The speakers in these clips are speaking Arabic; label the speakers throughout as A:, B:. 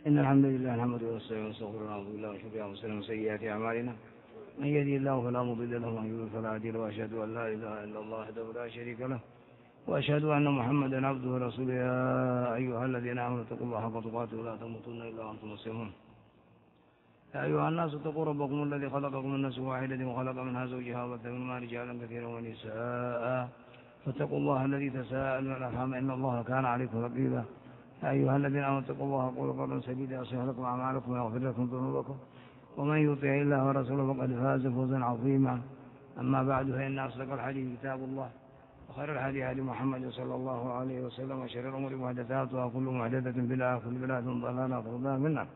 A: إن الحمد لله نحمده ونستعينه ونستغفره ونعوذ بالله من شرور أنفسنا ومن سيئات أعمالنا من يهده الله فلا مضل له ومن يضلل فلا هادي له وأشهد أن لا إله إلا الله وحده لا شريك له وأشهد أن محمدا عبده ورسوله يا أيها الذين آمنوا اتقوا الله حق تقاته ولا تموتن إلا وأنتم مسلمون يا أيها الناس اتقوا ربكم الذي خلقكم من نفس واحدة وخلق منها زوجها وبث منهما رجالا كثيرا ونساء فاتقوا الله الذي تساءلون الأرحام إن الله كان عليكم رقيبا يا أيها الذين آمنوا اتقوا الله وقولوا قولا سديدا يصلح لكم أعمالكم ويغفر لكم ذنوبكم ومن يطع الله ورسوله فقد فاز فوزا عظيما أما بعد فإن أصدق الحديث كتاب الله وخير الهدي هدي محمد صلى الله عليه وسلم وشر الأمور محدثاتها وكل محدثة بدعة وكل بدعة ضلالة وكل ضلالة في النار.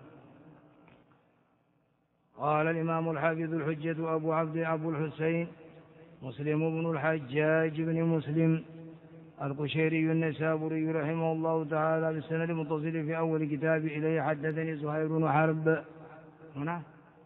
A: قال الإمام الحافظ الحجة أبو الحسين مسلم بن الحجاج بن مسلم القشيري النسابوري رحمه الله تعالى بالسند المتصل في أول كتاب إليه حدثني زهير بن حرب. هنا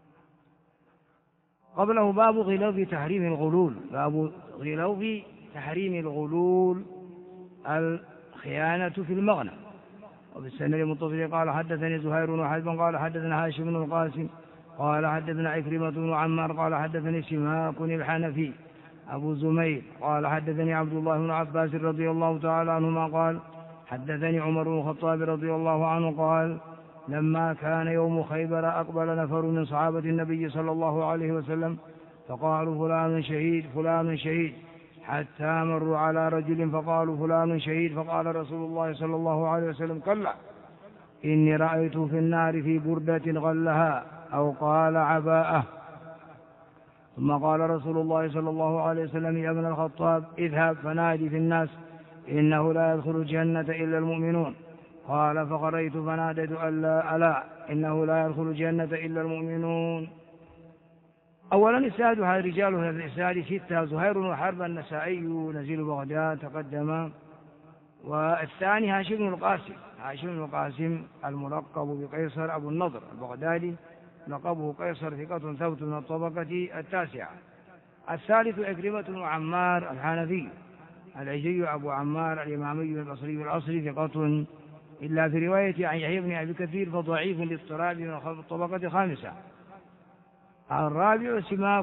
A: قبله باب غلو في تحريم الغلول، باب غلو في تحريم الغلول الخيانة في المغنم. وبالسند المتصل قال حدثني زهير بن حرب قال حدثنا هاشم بن القاسم قال حدثنا عكرمة بن عمار قال حدثني سماك الحنفي أبو زمير قال حدثني عبد الله بن عباس رضي الله تعالى عنهما قال حدثني عمر بن الخطاب رضي الله عنه قال لما كان يوم خيبر أقبل نفر من صحابة النبي صلى الله عليه وسلم فقالوا فلان شهيد فلان شهيد حتى مروا على رجل فقالوا فلان شهيد فقال رسول الله صلى الله عليه وسلم كلا إني رأيت في النار في بردة غلها أو قال عباءة. ثم قال رسول الله صلى الله عليه وسلم يا ابن الخطاب اذهب فنادي في الناس إنه لا يدخل الجنة إلا المؤمنون. قال فقريت فناديت ألا إنه لا يدخل الجنة إلا المؤمنون. أولا إسناد رجال في الإسناد 6 زهير بن حرب النسائي نزيل بغداد تقدم. والثاني هاشم بن القاسم الملقب بقيصر أبو النضر البغدادي لقبه قيصر ثقة ثبت من الطبقة 9. الثالث عكرمة بن عمار الحنفي العجي أبو عمار الإمامي البصري الأصلي ثقة إلا في رواية عن يحيى بن أبي كثير فضعيف للاضطراب من الطبقة 5. الرابع سماك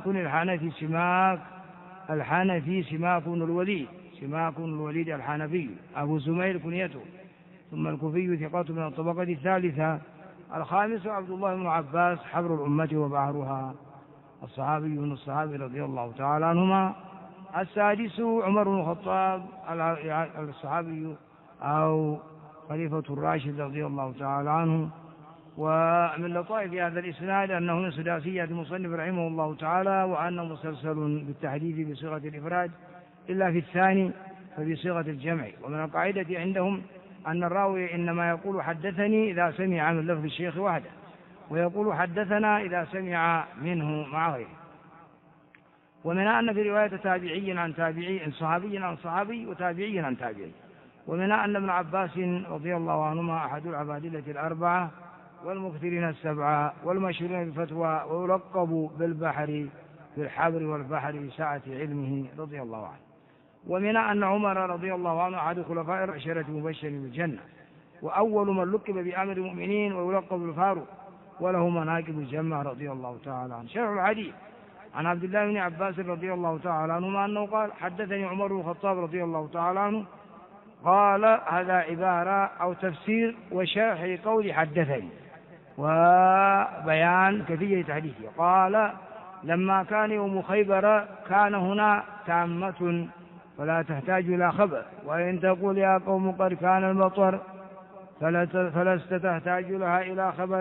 A: بن الوليد الحنفي أبو زمير كنيته ثم الكوفي ثقة من الطبقة 3. الخامس عبد الله بن عباس حبر الأمة وبحرها الصحابي من الصحابي رضي الله تعالى عنهما. السادس عمر بن الخطاب الصحابي أو خليفة الراشد رضي الله تعالى عنه. ومن لطائف هذا الإسناد أنه من سداسية المصنف رحمه الله تعالى وأنه مسلسل بالتحديث بصيغة الإفراد إلا في الثاني فبصيغة الجمع. ومن القاعدة عندهم أن الراوي إنما يقول حدثني إذا سمع من لفظ الشيخ وحده ويقول حدثنا إذا سمع منه مع غيره. ومن أن في رواية تابعي عن تابعي صحابي عن صحابي وتابعي عن تابعي. ومن أن ابن عباس رضي الله عنهما أحد العبادلة 4 والمكثرين 7 والمشهورين بالفتوى ويلقب بالبحر بالحبر والبحر سعة علمه رضي الله عنه. ومن أن عمر رضي الله عنه أحد خلفاء العشرة المبشرين بالجنة وأول من لقب بأمر المؤمنين ويلقب بالفاروق وله مناقب الجنة رضي الله تعالى عنه. شرح الحديث عن عبد الله بن عباس رضي الله تعالى عنهما أنه قال حدثني عمر بن الخطاب رضي الله تعالى عنه قال هذا عبارة أو تفسير وشرح لقول حدثني وبيان كيفية حديثه. قال لما كان يوم خيبر كان هنا تامة فلا تحتاج إلى خبر وإن تقول يا قوم قد كان المطر فلست تحتاج لها إلى خبر.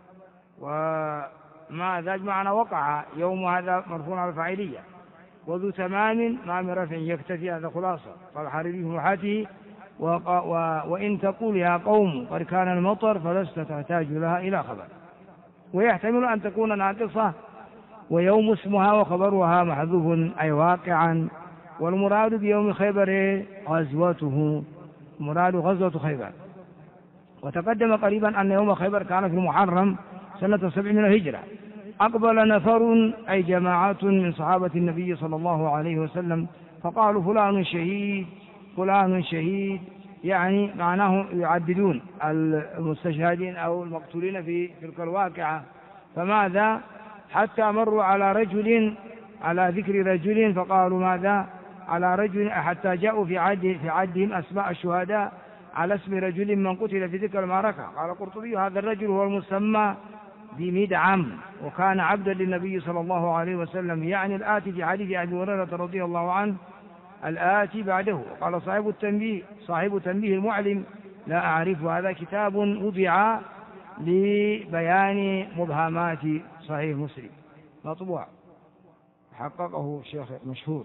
A: وما ذلك معنى وقع يوم هذا مرفوع على الفاعلية وذو تمام ما من رفع يكتفي هذا خلاصة. قال حربي في محاته وإن تقول يا قوم قد كان المطر فلست تحتاج لها إلى خبر. ويحتمل أن تكون ناقصة ويوم اسمها وخبرها محذوف أي واقعا. والمراد بيوم خيبر غزوته مراد غزوة خيبر. وتقدم قريبا أن يوم خيبر كان في المحرم سنة 7 من الهجرة. أقبل نفر أي جماعات من صحابة النبي صلى الله عليه وسلم فقالوا فلان شهيد يعني معناه يعددون المستشهدين أو المقتولين في تلك الواقعة. فماذا؟ حتى مروا على رجل، على ذكر رجل، فقالوا ماذا؟ على رجل، حتى جاءوا في عدهم أسماء الشهداء على اسم رجل من قتل في تلك المعركة. قال القرطبي: هذا الرجل هو المسمى بمدعم، وكان عبدا للنبي صلى الله عليه وسلم، يعني الآتي في حديث أبي هريرة رضي الله عنه الآتي بعده. قال صاحب تنبيه المعلم: لا أعرف. هذا كتاب وضع لبيان مبهمات صحيح مسلم، مطبوع، حققه شيخ مشهور.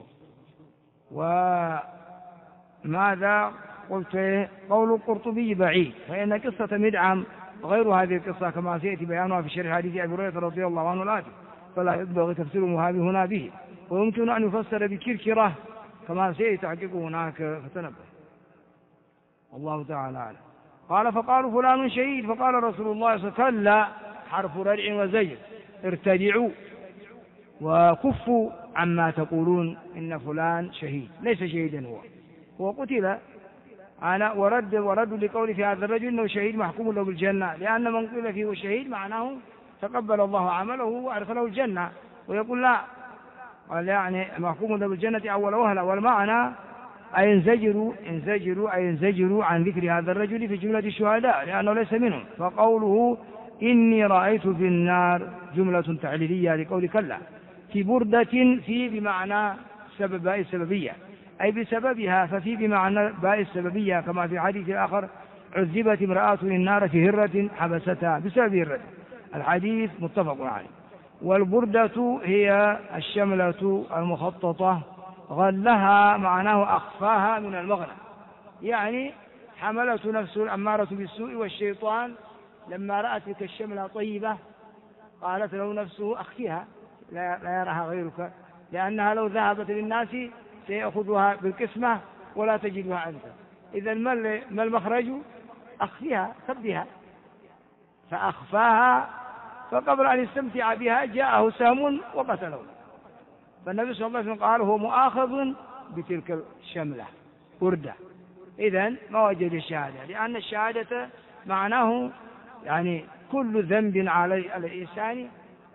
A: وماذا قلت؟ قول القرطبي بعيد، فإن قصة مدعم غير هذه القصة كما سيأتي بيانها في شرح حديث أبي هريرة رضي الله عنه الآتي، فلا ينبغي تفسير مهابي هنا به، ويمكن أن يفسر بكركرة كما سيأتي تحقيقه هناك، فتنبه. الله تعالى أعلم. قال: فقالوا فلان شهيد، فقال رسول الله صلى الله عليه وسلم: كلا، حرف ردع وزجر، ارتدعوا وكفوا عما تقولون إن فلان شهيد، ليس شهيدا، هو قتل. أنا ورد لقول في هذا الرجل إنه شهيد محكوم له بالجنة، لأن من قيل فيه شهيد معناه تقبل الله عمله وأدخله الجنة، ويقول لا، قال يعني محكوم له بالجنة أول وهلة. والمعنى أي ينزجروا عن ذكر هذا الرجل في جملة الشهداء لأنه ليس منهم. فقوله إني رأيت في النار جملة تعليلية لقول كلا، في بردة، في بمعنى سبب باء السببية، أي بسببها، ففي بمعنى باء السببية، كما في حديث آخر: عذبت امرأة النار في هرة حبستها بسبب هرة. الحديث متفق عليه. والبردة هي الشملة المخططة، غلها معناه أخفاها من المغنى، يعني حملت نفسه الأمارة بالسوء والشيطان لما رأت تلك الشملة طيبة قالت له نفسه: أخفيها، لا يراها غيرك، لأنها لو ذهبت للناس سيأخذها بالقسمة ولا تجدها أنت. إذا ما المخرج؟ أخفيها، خبيها. فأخفاها، فقبل أن يستمتع بها جاءه سهم وقتله. فالنبي صلى الله عليه وسلم قال: هو مؤاخذ بتلك الشملة بردة. إذن ما وجد الشهادة، لأن الشهادة معناه يعني كل ذنب على الإنسان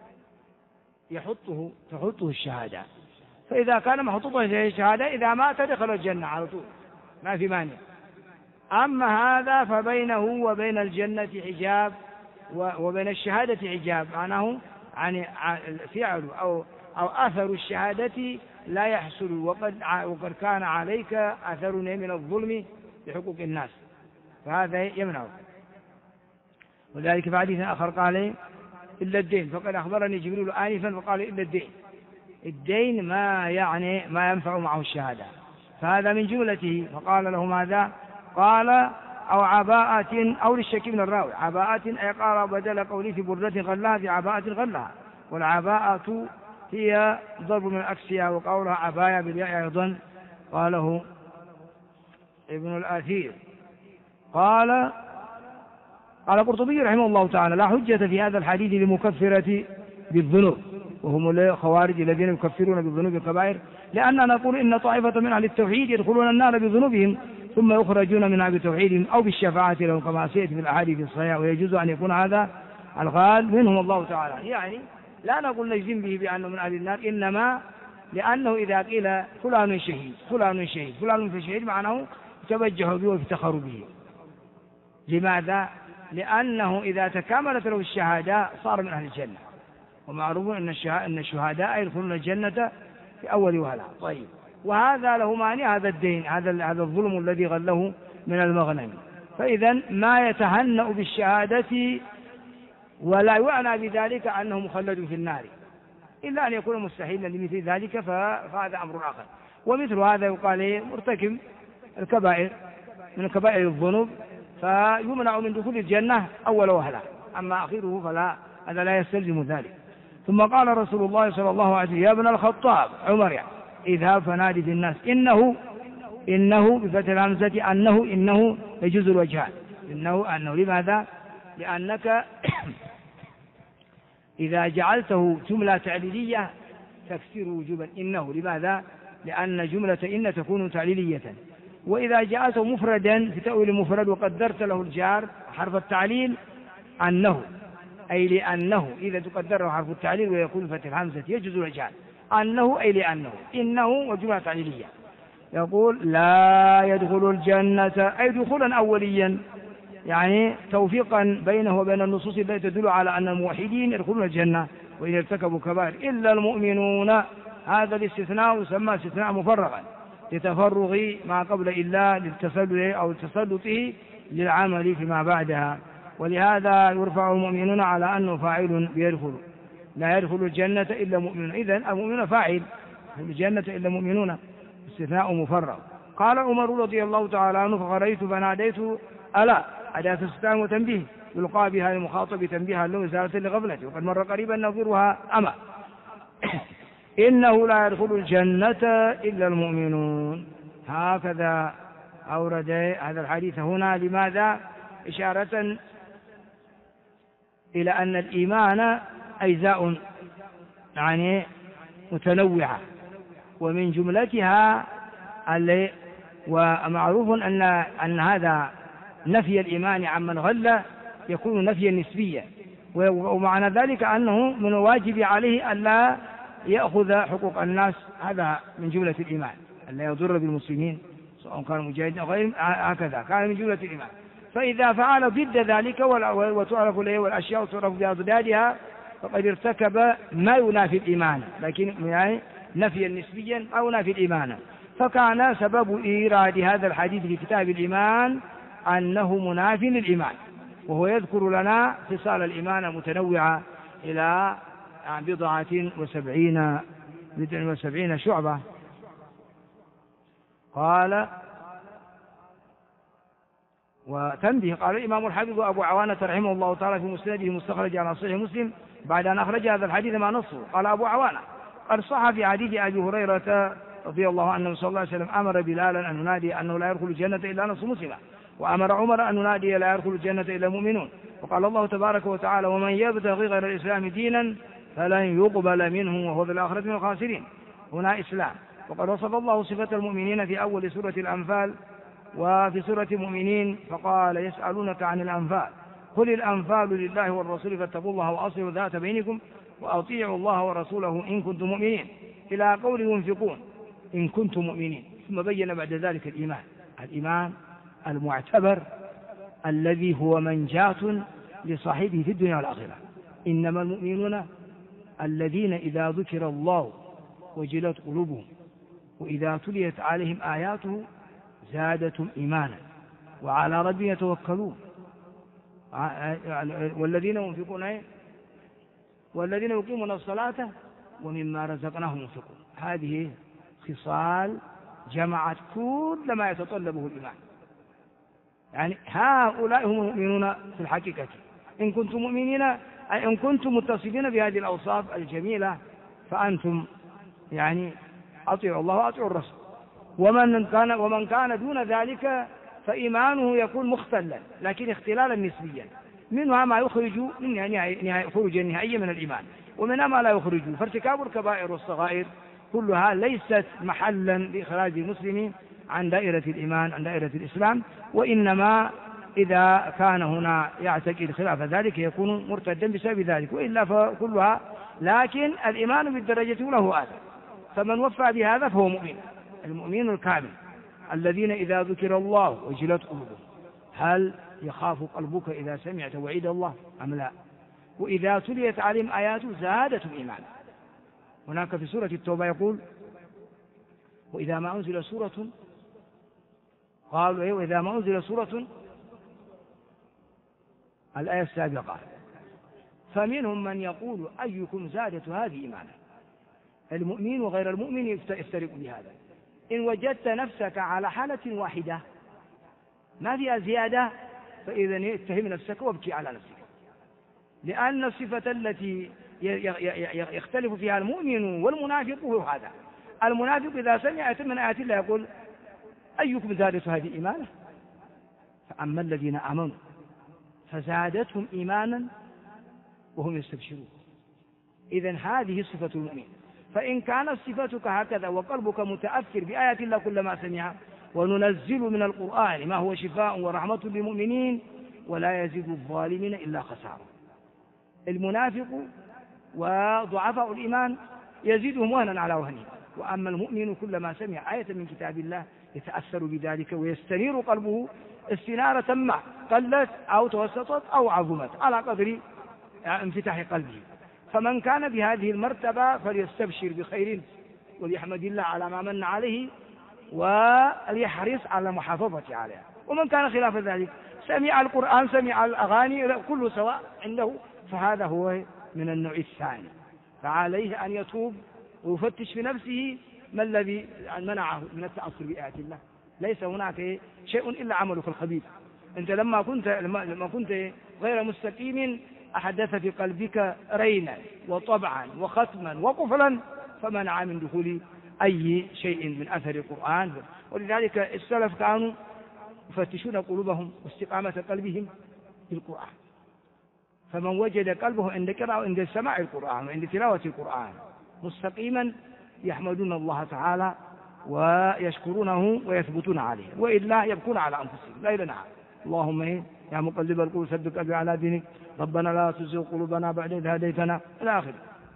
A: تحطه الشهادة، فإذا كان محطوطا في الشهادة إذا مات دخل الجنة على طول، ما في مانع. أما هذا فبينه وبين الجنة حجاب، وبين الشهادة حجاب، معناه يعني فعل أو أثر الشهادة لا يحصل، وقد كان عليك أثر من الظلم بحقوق الناس، فهذا يمنعه. وذلك في حديث آخر قال: إلا الدين، فقد أخبرني جبريل آنفا فقال: إلا الدين ما ينفع معه الشهادة، فهذا من جملته. فقال له: ماذا؟ قال: أو عباءة، أو للشك من الراوي عباءة، أي قال بدل قولي في بردة غلها في عباءة غلها. والعباءة هي ضرب من الأكسية، وقولها عباية بالياء أيضا، قاله ابن الأثير. قال القرطبي رحمه الله تعالى: لا حجة في هذا الحديث لمكفرة بالذنوب، وهم الخوارج الذين يكفرون بالذنوب الكبائر، لأننا نقول إن طائفة من أهل التوحيد يدخلون النار بذنوبهم ثم يخرجون منها بتوحيدهم أو بالشفاعة لهم، كما سيأتي في الأحاديث الصحيحة، ويجوز أن يكون هذا الغالب منهم الله تعالى. يعني لا نقول نجزم به بأنه من أهل النار، إنما لأنه إذا قيل فلان شهيد فلان شهيد فلان شهيد معناه يتوجه به ويفتخر به. لماذا؟ لأنه إذا تكاملت له الشهادة صار من أهل الجنة، ومعروف أن الشهداء يدخلون الجنة في أول وهلة. طيب، وهذا له مانع، هذا الدين، هذا الظلم الذي غله من المغنم. فإذا ما يتهنأ بالشهادة ولا يعنى بذلك أنه مخلد في النار، إلا أن يكون مستحيلا لمثل ذلك، فهذا أمر آخر. ومثل هذا يقال مرتكب الكبائر من كبائر الذنوب فيمنع من دخول الجنة أول وهلة، أما أخيره فلا، هذا لا يستلزم ذلك. ثم قال رسول الله صلى الله عليه وسلم: يا ابن الخطاب، عمر يعني، اذهب فنادي في الناس إنه بفتح الهمزة إنه يجوز الوجهان، إنه لماذا؟ لأنك إذا جعلته جملة تعليلية تكسر وجوبا إنه. لماذا؟ لأن جملة إن تكون تعليلية، وإذا جاءته مفردا في تأويل مفرد وقدرت له الجار حرف التعليل أنه، أي لأنه، إذا تقدر له حرف التعليل ويكون فتح الهمزة يجوز الإجعال، أنه أي لأنه، إنه وجملة تعليلية. يقول لا يدخل الجنة أي دخولا أوليا، يعني توفيقا بينه وبين النصوص التي تدل على أن الموحدين يدخلون الجنة وإن ارتكبوا كبائر إلا المؤمنون. هذا الاستثناء يسمى استثناء مفرغا لتفرغ ما قبل إلا للتسلل أو تسلطه للعمل فيما بعدها، ولهذا يرفع المؤمنون على أنه فاعل بيدخل. لا يدخل الجنة إلا مؤمنون، إذن المؤمنون فاعل، يدخل الجنة إلا مؤمنون، استثناء مفرغ. قال عمر رضي الله تعالى عنه فخرجت فناديت ألا، أداة استفهام وتنبيه يلقى بها للمخاطب تنبيها له إزالة لغفلته، وقد مر قريبا نظيرها أما إنه لا يدخل الجنة إلا المؤمنون. هكذا أورد هذا الحديث هنا. لماذا؟ إشارة إلى أن الإيمان أجزاء يعني متنوعة، ومن جملتها ومعروف أن هذا نفي الإيمان عمن غل يكون نفيا نسبيا، ومعنى ذلك أنه من الواجب عليه ألا يأخذ حقوق الناس، هذا من جملة الإيمان، ألا يضر بالمسلمين سواء كان مجاهدا أو غيرهم، هكذا كان من جملة الإيمان. فإذا فعل ضد ذلك وتعرف له والأشياء تعرف بأضدادها فقد ارتكب ما ينافي الإيمان، لكن يعني نفيا نسبيا أو نافي الإيمان. فكان سبب إيراد هذا الحديث في كتاب الإيمان أنه مناف للإيمان، وهو يذكر لنا خصال الإيمان المتنوعة إلى 79 شعبة. قال وتنبيه. قال الإمام الحافظ أبو عوانة رحمه الله تعالى في مسنده مستخرج على صحيح مسلم بعد أن أخرج هذا الحديث مع نصه، قال أبو عوانة قد صح في حديث أبي هريرة رضي الله عنه صلى الله عليه وسلم أمر بلالا أن ينادي أنه لا يدخل الجنة إلا نص مسلمة، وأمر عمر أن ينادي لا يدخل الجنة إلا المؤمنون. وقال الله تبارك وتعالى ومن يبتغي غير الإسلام دينا فلن يقبل منه وهو في الآخرة من الخاسرين. هنا إسلام. وقد وصف الله صفة المؤمنين في أول سورة الأنفال وفي سورة المؤمنين فقال يسألونك عن الأنفال قل الأنفال لله والرسول فاتقوا الله وأصلحوا ذات بينكم وأطيعوا الله ورسوله إن كنتم مؤمنين، إلى قول ينفقون إن كنتم مؤمنين. ثم بين بعد ذلك الإيمان المعتبر الذي هو منجاة لصاحبه في الدنيا والآخرة. إنما المؤمنون الذين إذا ذكر الله وجلت قلوبهم وإذا تليت عليهم آياته زادتهم إيمانا وعلى ربهم يتوكلون والذين يقيمون الصلاة ومما رزقناهم ينفقون. هذه خصال جمعت كل ما يتطلبه الإيمان، يعني هؤلاء هم المؤمنون في الحقيقة. إن كنتم مؤمنين أي إن كنتم متصفين بهذه الأوصاف الجميلة فأنتم يعني أطيعوا الله وأطيعوا الرسول. ومن كان دون ذلك فإيمانه يكون مختلا، لكن اختلالا نسبيا، منها ما يخرج من خروج النهائي من الإيمان، ومنها ما لا يخرج. فارتكاب الكبائر والصغائر كلها ليست محلا لإخراج المسلم عن دائرة الإيمان عن دائرة الإسلام، وإنما إذا كان هنا يعتقد خلاف ذلك يكون مرتدا بسبب ذلك، وإلا فكلها. لكن الإيمان بالدرجة له آثر، فمن وفى بهذا فهو مؤمن، المؤمن الكامل الذين إذا ذكر الله وجلت قلوبهم. هل يخاف قلبك إذا سمعت وعيد الله أم لا؟ وإذا تليت عليهم آياته زادتهم إيمانا. هناك في سورة التوبة يقول وإذا ما أنزل سورة قالوا وإذا ما أنزل سورة الآية السابقة فمنهم من يقول أيكم زادت هذه إيمانا. المؤمن وغير المؤمن يفترق بهذا. إن وجدت نفسك على حالة واحدة ما فيها زيادة فإذا اتهم نفسك وابكي على نفسك، لأن الصفة التي يختلف فيها المؤمن والمنافق هو هذا. المنافق إذا سمع من آيات الله يقول أيكم زادت هذه إيمانا، فأما الذين آمنوا فزادتهم إيمانا وهم يستبشرون. إذن هذه صفة المؤمن. فإن كانت صفتك هكذا وقلبك متأثر بآيات الله كلما سمعها وننزل من القرآن ما هو شفاء ورحمة للمؤمنين ولا يزيد الظالمين إلا خسارة. المنافق وضعفاء الإيمان يزيدهم وهنا على وهنه، وأما المؤمن كلما سمع آية من كتاب الله يتأثر بذلك ويستنير قلبه استنارة ما قلت أو توسطت أو عظمت على قدر انفتاح قلبه. فمن كان بهذه المرتبة فليستبشر بخير وليحمد الله على ما من عليه وليحرص على المحافظة عليها. ومن كان خلاف ذلك سمع القرآن سمع الأغاني كله سواء عنده، فهذا هو من النوع الثاني، فعليه أن يتوب ويفتش في نفسه ما الذي منعه من التأثر بآيات الله. ليس هناك شيء إلا عملك الخبيث. أنت لما كنت غير مستقيم أحدث في قلبك رينا وطبعا وختما وقفلا فمنع من دخول أي شيء من أثر القرآن. ولذلك السلف كانوا يفتشون قلوبهم واستقامة قلبهم بالقرآن، فمن وجد قلبه عند قراءة عند سماع القرآن وعند تلاوة القرآن مستقيما يحمدون الله تعالى ويشكرونه ويثبتون عليه، وإلا يبكون على أنفسهم لا إله. اللهم يا مقلب القلوب ثبت قلبي على دينك، ربنا لا تزغ قلوبنا بعد إذ هديتنا إلى آخره.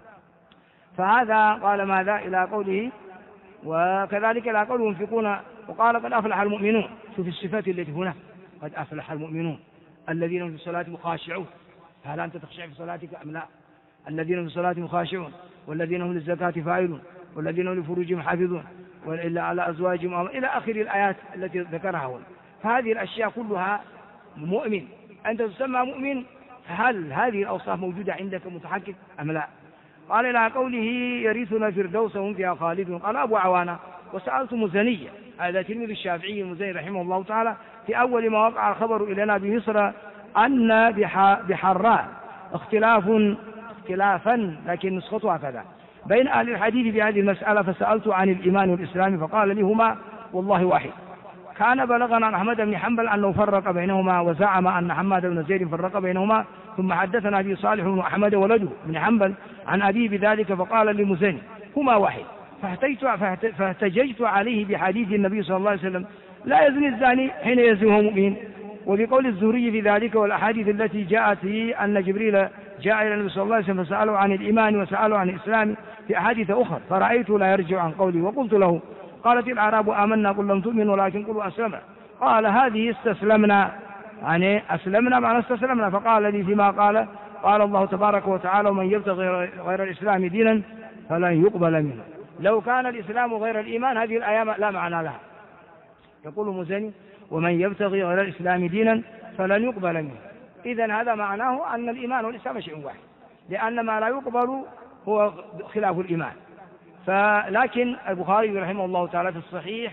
A: فهذا قال ماذا إلى قوله وكذلك إلى قوله ينفقون، وقال قد أفلح المؤمنون. شوف الصفات التي هنا، قد أفلح المؤمنون الذين هم في صلاتهم خاشعون. هل أنت تخشع في صلاتك أم لا؟ الذين هم في صلاتهم خاشعون والذين هم للزكاة فاعلون والذين هم لفروجهم حافظون وإلا على أزواجهم إلى آخر الآيات التي ذكرها هنا. فهذه الأشياء كلها مؤمن. أنت تسمى مؤمن، فهل هذه الأوصاف موجودة عندك متحقق أم لا؟ قال إلى قوله يرثنا الفردوس وهم فيها خالدون. قال أبو عوانة وسألت مزنية، هذا تلميذ الشافعي المزني رحمه الله تعالى، في أول ما وقع الخبر إلينا بمصر أن بحراء اختلافا لكن نسخته هكذا بين أهل الحديث بهذه المسألة، فسألت عن الإيمان والإسلام فقال لي هما والله واحد. كان بلغنا عن أحمد بن حنبل أنه فرق بينهما وزعم أن حماد بن زيد فرق بينهما، ثم حدثنا أبي صالح بن أحمد ولده بن حنبل عن أبيه بذلك فقال لمزني هما واحد. فاحتججت عليه بحديث النبي صلى الله عليه وسلم لا يزني الزاني حين يزني وهو مؤمن، وبقول الزهري في ذلك، والأحاديث التي جاءت في أن جبريل جاء إلى النبي صلى الله عليه وسلم فسأله عن الإيمان وسأله عن الإسلام في أحاديث أخرى، فرأيته لا يرجع عن قولي. وقلت له قالت الأعراب آمنا قل لم تؤمن ولكن قلوا أسلمنا. قال هذه استسلمنا، يعني أسلمنا معنى استسلمنا. فقال لي فيما قال الله تبارك وتعالى ومن يبتغي غير الإسلام دينا فلن يقبل منه. لو كان الإسلام غير الإيمان هذه الآية لا معنى لها. يقول مزني ومن يبتغي غير الإسلام دينا فلن يقبل منه. إذن هذا معناه أن الإيمان والإسلام شيء واحد، لأن ما لا يقبل هو خلاف الإيمان. لكن البخاري رحمه الله تعالى في الصحيح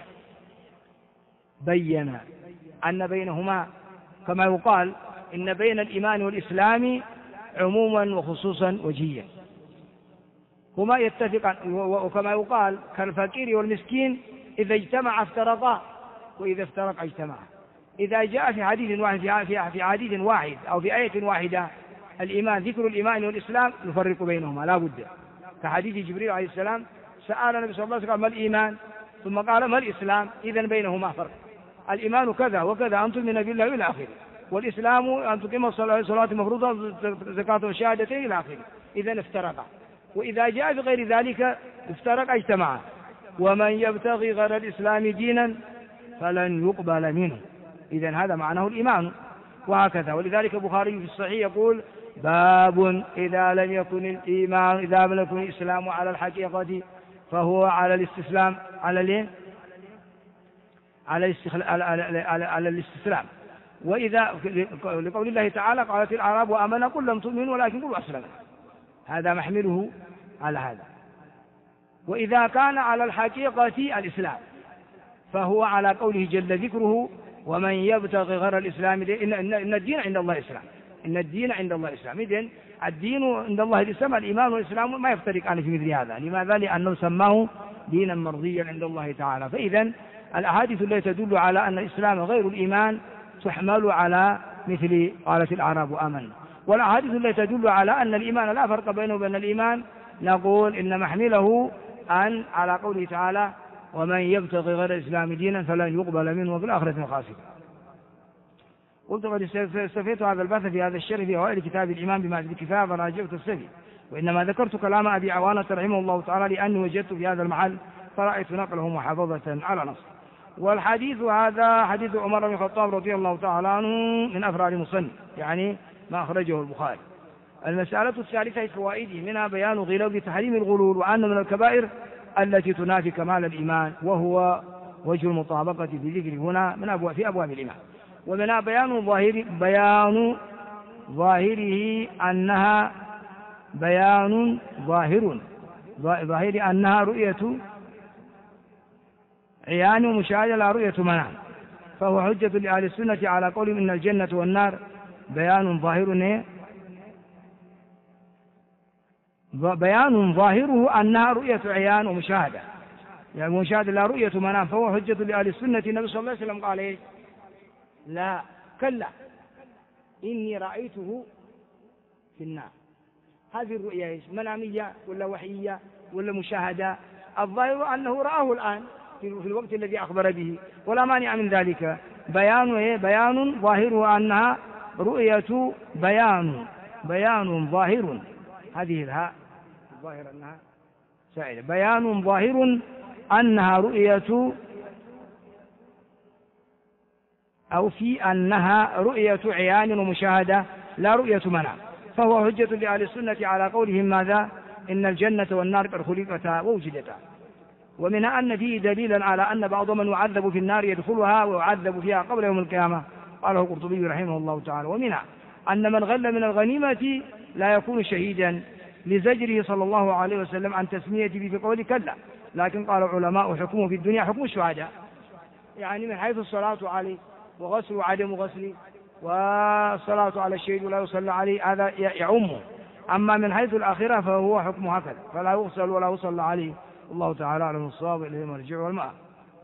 A: بين أن بينهما كما يقال إن بين الإيمان والإسلام عموما وخصوصا وجيا، هما يتفقان. وكما يقال كالفقير والمسكين إذا اجتمع افترقا وإذا افترق اجتمعا. إذا جاء في حديث واحد في حديث واحد أو في آية واحدة الإيمان ذكر الإيمان والإسلام نفرق بينهما لا بد. كحديث جبريل عليه السلام سأل النبي صلى الله عليه وسلم ما الإيمان ثم قال ما الإسلام، إذن بينهما فرق. الإيمان كذا وكذا أن تؤمن بالله إلى آخره، والإسلام أن تقيم الصلاة المفروضة زكاة والشهادتين إلى آخره. إذن افترقا. وإذا جاء بغير ذلك افترق اجتمعا. ومن يبتغي غير الإسلام دينا فلن يقبل منه. إذن هذا معناه الإيمان وهكذا. ولذلك البخاري في الصحيح يقول باب إذا لم يكن الإيمان إذا لم يكن الإسلام على الحقيقة فهو على الاستسلام على الاستسلام. وإذا لقول الله تعالى قالت الأعراب آمنا قل لم تؤمنوا ولكن قلوا أسلمنا، هذا محمله على هذا. وإذا كان على الحقيقة الإسلام فهو على قوله جل ذكره ومن يبتغي غير الإسلام إن الدين عند الله الإسلام. إن الدين عند الله الإسلام. إذن الدين عند الله الإسلام. الإيمان والإسلام ما يفترقان في مثل هذا. لماذا؟ لأنه سماه دينا مرضيا عند الله تعالى. فإذن الأحاديث التي تدل على أن الإسلام غير الإيمان تحمل على مثل قالت الأعراب آمنا. والأحاديث التي تدل على أن الإيمان لا فرق بينه وبين الإيمان نقول إن محمله أن على قوله تعالى ومن يبتغي غير الإسلام دينا فلن يقبل منه وفي الآخرة خاسر. قلت قد استفيت هذا البحث في هذا الشرح في أوائل كتاب الإمام بما في الكفاية فراجعت السفي، وإنما ذكرت كلام أبي عوانة رحمه الله تعالى لأني وجدت في هذا المحل فرأيت نقله محافظة على نص. والحديث هذا حديث عمر بن الخطاب رضي الله تعالى عنه من أفراد المصنف، يعني ما أخرجه البخاري. المسألة الثالثة فوائده منها بيان غلظ تحريم الغلول، وأن من الكبائر التي تنافي كمال الإيمان، وهو وجه المطابقة في ذكر هنا في أبواب الإيمان. ومنها بيان ظاهره أنها بيان ظاهر أنها رؤية عيان ومشاهدة لا رؤية منام، فهو حجة لأهل السنة على قولهم إن الجنة والنار بيان ظاهره أنها رؤية عيان ومشاهدة، يعني مشاهدة لا رؤية منام، فهو حجة لأهل السنة. النبي صلى الله عليه وسلم قال إيه؟ لا كلا إني رأيته في النار. هذه الرؤية إيش؟ منامية ولا وحيية ولا مشاهدة؟ الظاهر أنه رآه الآن في الوقت الذي أخبر به، ولا مانع من ذلك. بيان ظاهره أنها رؤية بيان ظاهر، هذه الهاء الظاهر أنها سائلة، بيان ظاهر أنها رؤية أو في أنها رؤية عيان ومشاهدة لا رؤية منام، فهو حجة لأهل السنة على قولهم ماذا؟ إن الجنة والنار قد خلقتا ووجدتا. ومنها أن فيه دليلا على أن بعض من يعذب في النار يدخلها ويعذب فيها قبل يوم القيامة، قاله القرطبي رحمه الله تعالى. ومنها أن من غل من الغنيمة لا يكون شهيدا، لزجره صلى الله عليه وسلم عن تسميته في قوله كلا، لكن قال العلماء حكمه في الدنيا حكم الشهداء، يعني من حيث الصلاة عليه وغسل وعدم غسل، والصلاة على الشهيد ولا يصلى عليه، هذا يعمه. أما من حيث الآخرة فهو حكم هكذا، فلا يغسل ولا يصلى عليه. الله تعالى أعلم الصواب، إليه المرجع والمآب.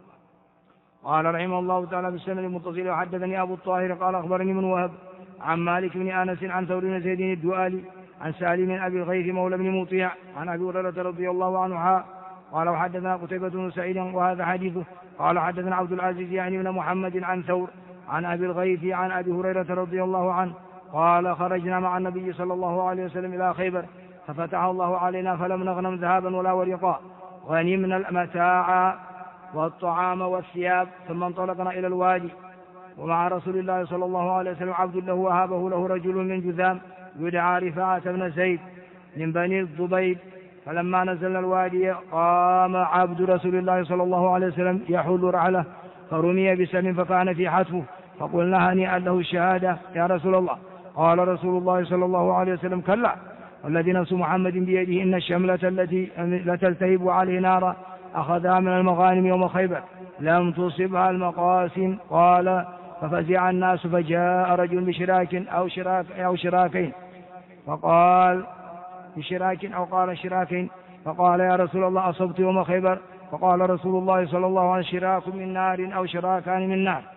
A: قال رحمه الله تعالى بالسند المتصل وحدثني أبو الطاهر قال أخبرني من وهب عن مالك بن أنس عن ثور بن زيد الدؤالي عن سالم أبي الغيث مولى بن مطيع عن أبي هريرة رضي الله عنه قال وحدثنا قتيبة بن سعيد وهذا حديثه. قال حدثنا عبد العزيز يعني بن محمد عن ثور عن أبي الغيث عن أبي هريرة رضي الله عنه قال خرجنا مع النبي صلى الله عليه وسلم إلى خيبر ففتح الله علينا فلم نغنم ذهابا ولا ورقا، غنمنا المتاع والطعام والثياب، ثم انطلقنا إلى الوادي ومع رسول الله صلى الله عليه وسلم عبد له وهابه له رجل من جذام يدعى رفاعة بن زيد من بني الضبيب. فلما نزلنا الوادي قام عبد رسول الله صلى الله عليه وسلم يحل رعله فرمي بسهم فكان في حتفه، فقلنا هنيئا له الشهادة يا رسول الله. قال رسول الله صلى الله عليه وسلم كلا والذي نفس محمد بيده إن الشملة التي لتلتهب عليه نارا أخذها من المغانم يوم خيبر لم تصبها المقاسم. قال ففزع الناس فجاء رجل بشراك أو شراكين فقال بشراك أو قال شراكين فقال يا رسول الله أصبت يوم خيبر؟ فقال رسول الله صلى الله عليه وسلم شراك من نار أو شراكان من نار.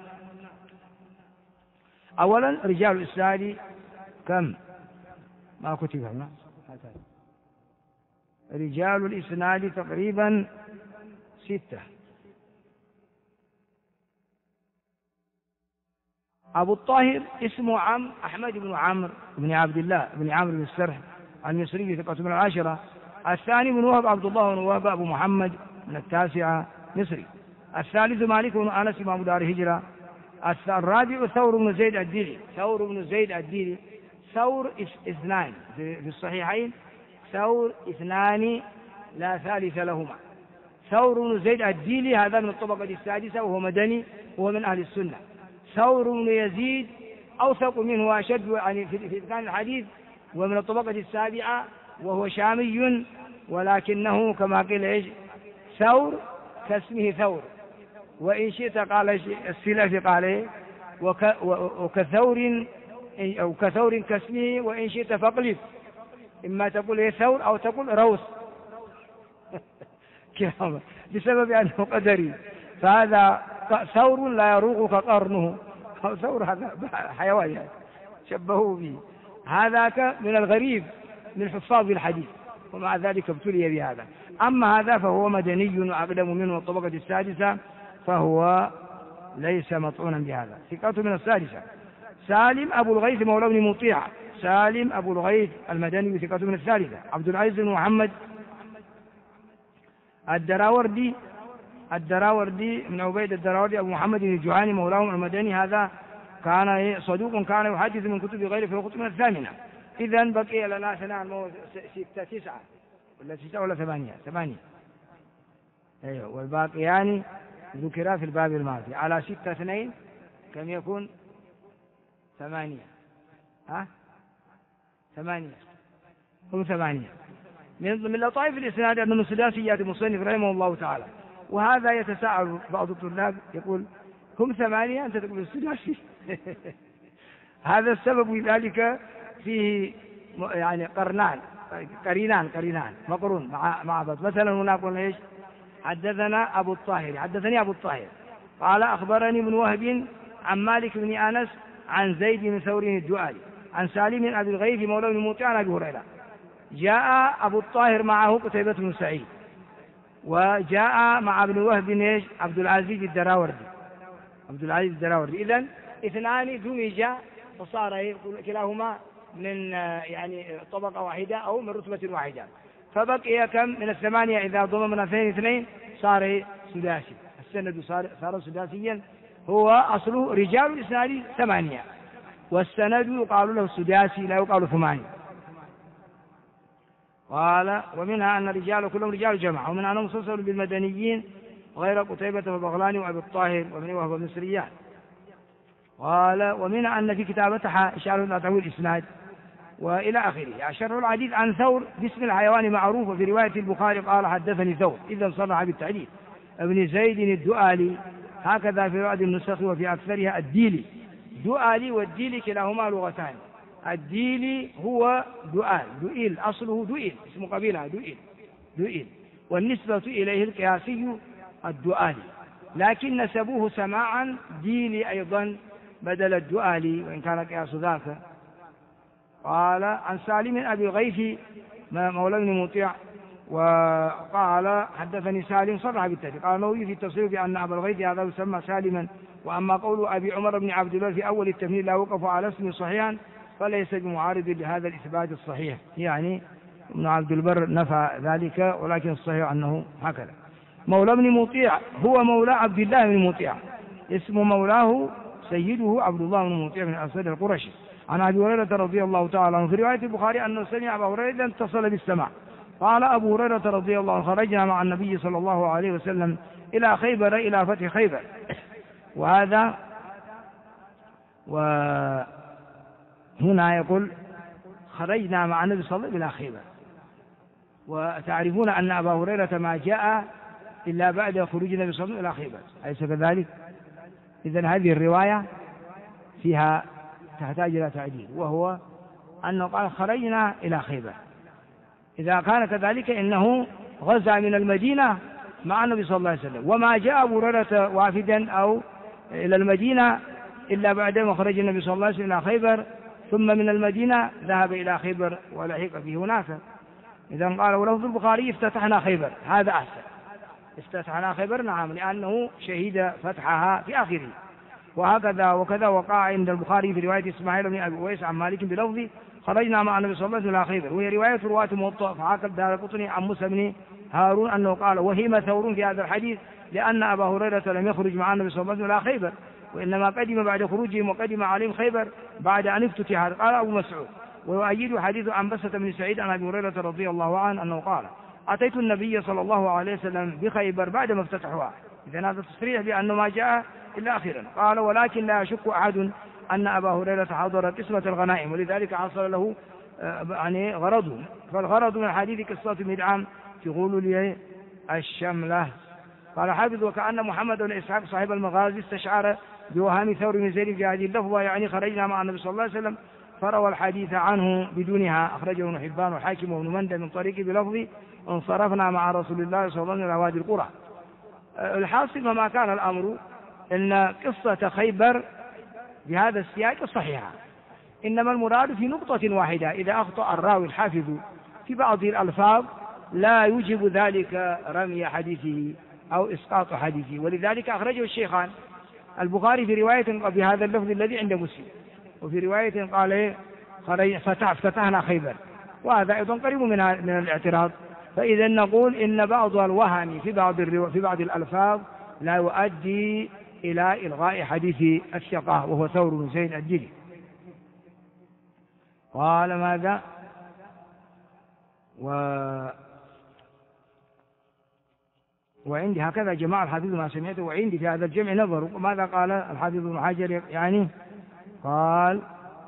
A: أولا رجال الإسناد كم؟ ما كتب هنا رجال الإسناد تقريبا 6. أبو الطاهر اسمه أحمد بن عمرو بن عبد الله بن عمرو بن السرح المصري ثقة من العاشرة. الثاني بن وهب عبد الله بن وهب أبو محمد من 9 مصري. الثالث مالك بن أنس إمام دار الهجرة. الرابع ثور بن زيد الديلي. ثور 2 في الصحيحين، ثور 2 لا ثالث لهما. ثور بن زيد الديلي هذا من الطبقة السادسة وهو مدني وهو من أهل السنة. ثور بن يزيد أوثق منه وأشد يعني في إتقان الحديث ومن الطبقة السابعة وهو شامي، ولكنه كما قيل إيش ثور كاسمه ثور، وإن شئت قال السلفي قال إيه وكثور أو كثور كاسمه، وإن شئت فاقلب إما تقول إيه ثور أو تقول روس بسبب أنه قدري، فهذا ثور لا يروق كقرنه، ثور هذا حيوان يعني شبهوه به. هذاك من الغريب من حفاظ الحديث ومع ذلك ابتلي بهذا. أما هذا فهو مدني وأقدم منه الطبقة السادسة، فهو ليس مطعونا بهذا، ثقته من السادسة. سالم أبو الغيث مولى بن مطيع، سالم أبو الغيث المدني ثقته من الثالثة. عبد العزيز بن محمد الدراوردي من عبيد الدراوردي أبو محمد الجهاني مولاهم المدني، هذا كان صدوق كان يحدث من كتب غيره في الكتب من الثامنة. إذن بقي لنا سنة 9 ولا 6 ولا 8 أيوه، والباقيان ذكرا في الباب الماضي على 6 2 كم يكون 8 هم 8. من لطائف الإسناد أن من ثلاثيات المصنف رحمه الله تعالى، وهذا يتساءل بعض الطلاب يقول هم 8 أنت تقول الثلاثي هذا السبب لذلك فيه يعني قرينان مقرون مع بعض. مثلا هنا قلنا ايش؟ حدثني أبو الطاهر قال أخبرني ابن وهب عن مالك بن أنس عن زيد بن ثور الدؤلي عن سالم بن أبي الغيث مولى بن مطيع عن أبي هريرة. جاء أبو الطاهر معه قتيبة بن سعيد، وجاء مع ابن وهب ايش؟ عبد العزيز الدراوردي. إذن اثنان دمجا فصار كلاهما من يعني طبقة واحدة أو من رتبة واحدة، فبقي كم من 8 إذا ضممنا 2 صار سداسي. السند صار سداسيا، هو أصله رجال الإسناد 8، والسند يقال له السداسي لا يقال 8. قال ومنها أن الرجال كلهم رجال جماعة، ومن أنهم مسلسل بالمدنيين غير قتيبة والبغلاني وأبي الطاهر وابن وهب بن سريان. قال ومنها أن في كتابتها إشارة إلى تأويل الإسناد وإلى آخره. شرح الحديث عن ثور باسم الحيوان معروف، وفي رواية البخاري قال حدثني ثور، إذا صرح بالتعديل. ابن زيد الدؤلي هكذا في بعض النسخ وفي أكثرها الديلي. دؤلي والديلي كلاهما لغتان. الديلي هو دؤيل أصله دؤيل، اسم قبيلة دؤيل، والنسبة إليه القياسي الدؤلي، لكن نسبوه سماعا ديلي أيضا بدل الدؤلي وإن كان قياس ذاك. قال عن سالم أبي الغيث مولى بن مطيع، وقال حدثني سالم صرح بالتحديد. قال النووي في التفسير بأن أبا الغيث هذا يسمى سالما، وأما قول أبي عمر بن عبد الله في أول التمهيد لا وقف على اسم صحيحا فليس بمعارض لهذا الإثبات الصحيح، يعني ابن عبد البر نفى ذلك، ولكن الصحيح أنه هكذا. مولى بن مطيع هو مولى عبد الله بن مطيع، اسم مولاه سيده عبد الله بن مطيع من أسد القرشي. عن أبي هريرة رضي الله تعالى عنه في رواية البخاري أنه سمع أبا هريرة اتصل بالسماع. قال أبو هريرة رضي الله عنه خرجنا مع النبي صلى الله عليه وسلم إلى خيبر، إلى فتح خيبر. وهذا وهنا يقول خرجنا مع النبي صلى الله عليه وسلم إلى خيبر، وتعرفون أن أبا هريرة ما جاء إلا بعد خروج النبي صلى الله عليه وسلم إلى خيبر، أليس كذلك؟ إذن هذه الرواية فيها تحتاج إلى تعديل، وهو أنه قال خرجنا إلى خيبر. إذا كان كذلك إنه غزا من المدينة مع النبي صلى الله عليه وسلم، وما جاء أبو هريرة وافدا أو إلى المدينة إلا بعدما خرج النبي صلى الله عليه وسلم إلى خيبر، ثم من المدينة ذهب إلى خيبر ولحق به هناك. إذا قال ولفظ البخاري افتتحنا خيبر، هذا أحسن، افتتحنا خيبر نعم، لأنه شهد فتحها في آخره. وكذا وقع عند البخاري في رواية إسماعيل بن أبي أويس عن مالك بلفظ خرجنا مع النبي صلى الله عليه وسلم إلى خيبر، وهي رواية رواة موطأ. فحكى الدارقطني عن موسى بن هارون أنه قال وهم ثور في هذا الحديث لأن أبا هريرة لم يخرج مع النبي صلى الله عليه وسلم إلى خيبر، وإنما قدم بعد خروجهم وقدم عليهم خيبر بعد أن افتتح. قال أبو مسعود ويؤيد حديث عنبسة بن سعيد عن أبي هريرة رضي الله عنه أنه قال أتيت النبي صلى الله عليه وسلم بخيبر بعدما افتتحوها. إذن هذا تصريح بأنه ما جاء إلا أخيرا. قال ولكن لا يشك أحد أن أبا هريرة حضر قسمة الغنائم، ولذلك حصل له يعني غرضه. فالغرض من حديث قصة مدعم تقول لي الشملة. قال حافظ وكأن محمد بن إسحاق صاحب المغازي استشعر بوهام ثور بن زيد في هذه اللفظة، يعني خرجنا مع النبي صلى الله عليه وسلم، فروى الحديث عنه بدونها، أخرجه ابن حبان والحاكم وابن مندى من طريق بلفظ انصرفنا مع رسول الله صلى الله عليه وسلم إلى وادي القرى. الحاصل فما كان الأمر إن قصة خيبر بهذا السياق الصحيحة، إنما المراد في نقطة واحدة إذا أخطأ الراوي الحافظ في بعض الألفاظ لا يوجب ذلك رمي حديثه أو إسقاط حديثه. ولذلك أخرجه الشيخان البخاري في رواية بهذا اللفظ الذي عند مسلم، وفي رواية قال فتحنا خيبر، وهذا أيضا قريب من الاعتراض. فإذا نقول إن بعض الوهن في بعض الألفاظ لا يؤدي إلى إلغاء حديث الثقة، وهو ثور بن زيد الدلي. قال ماذا؟ وعندي هكذا جماعة الحافظ ما سمعته، وعندي في هذا الجمع نظر. ماذا قال الحافظ ابن حجر؟ يعني قال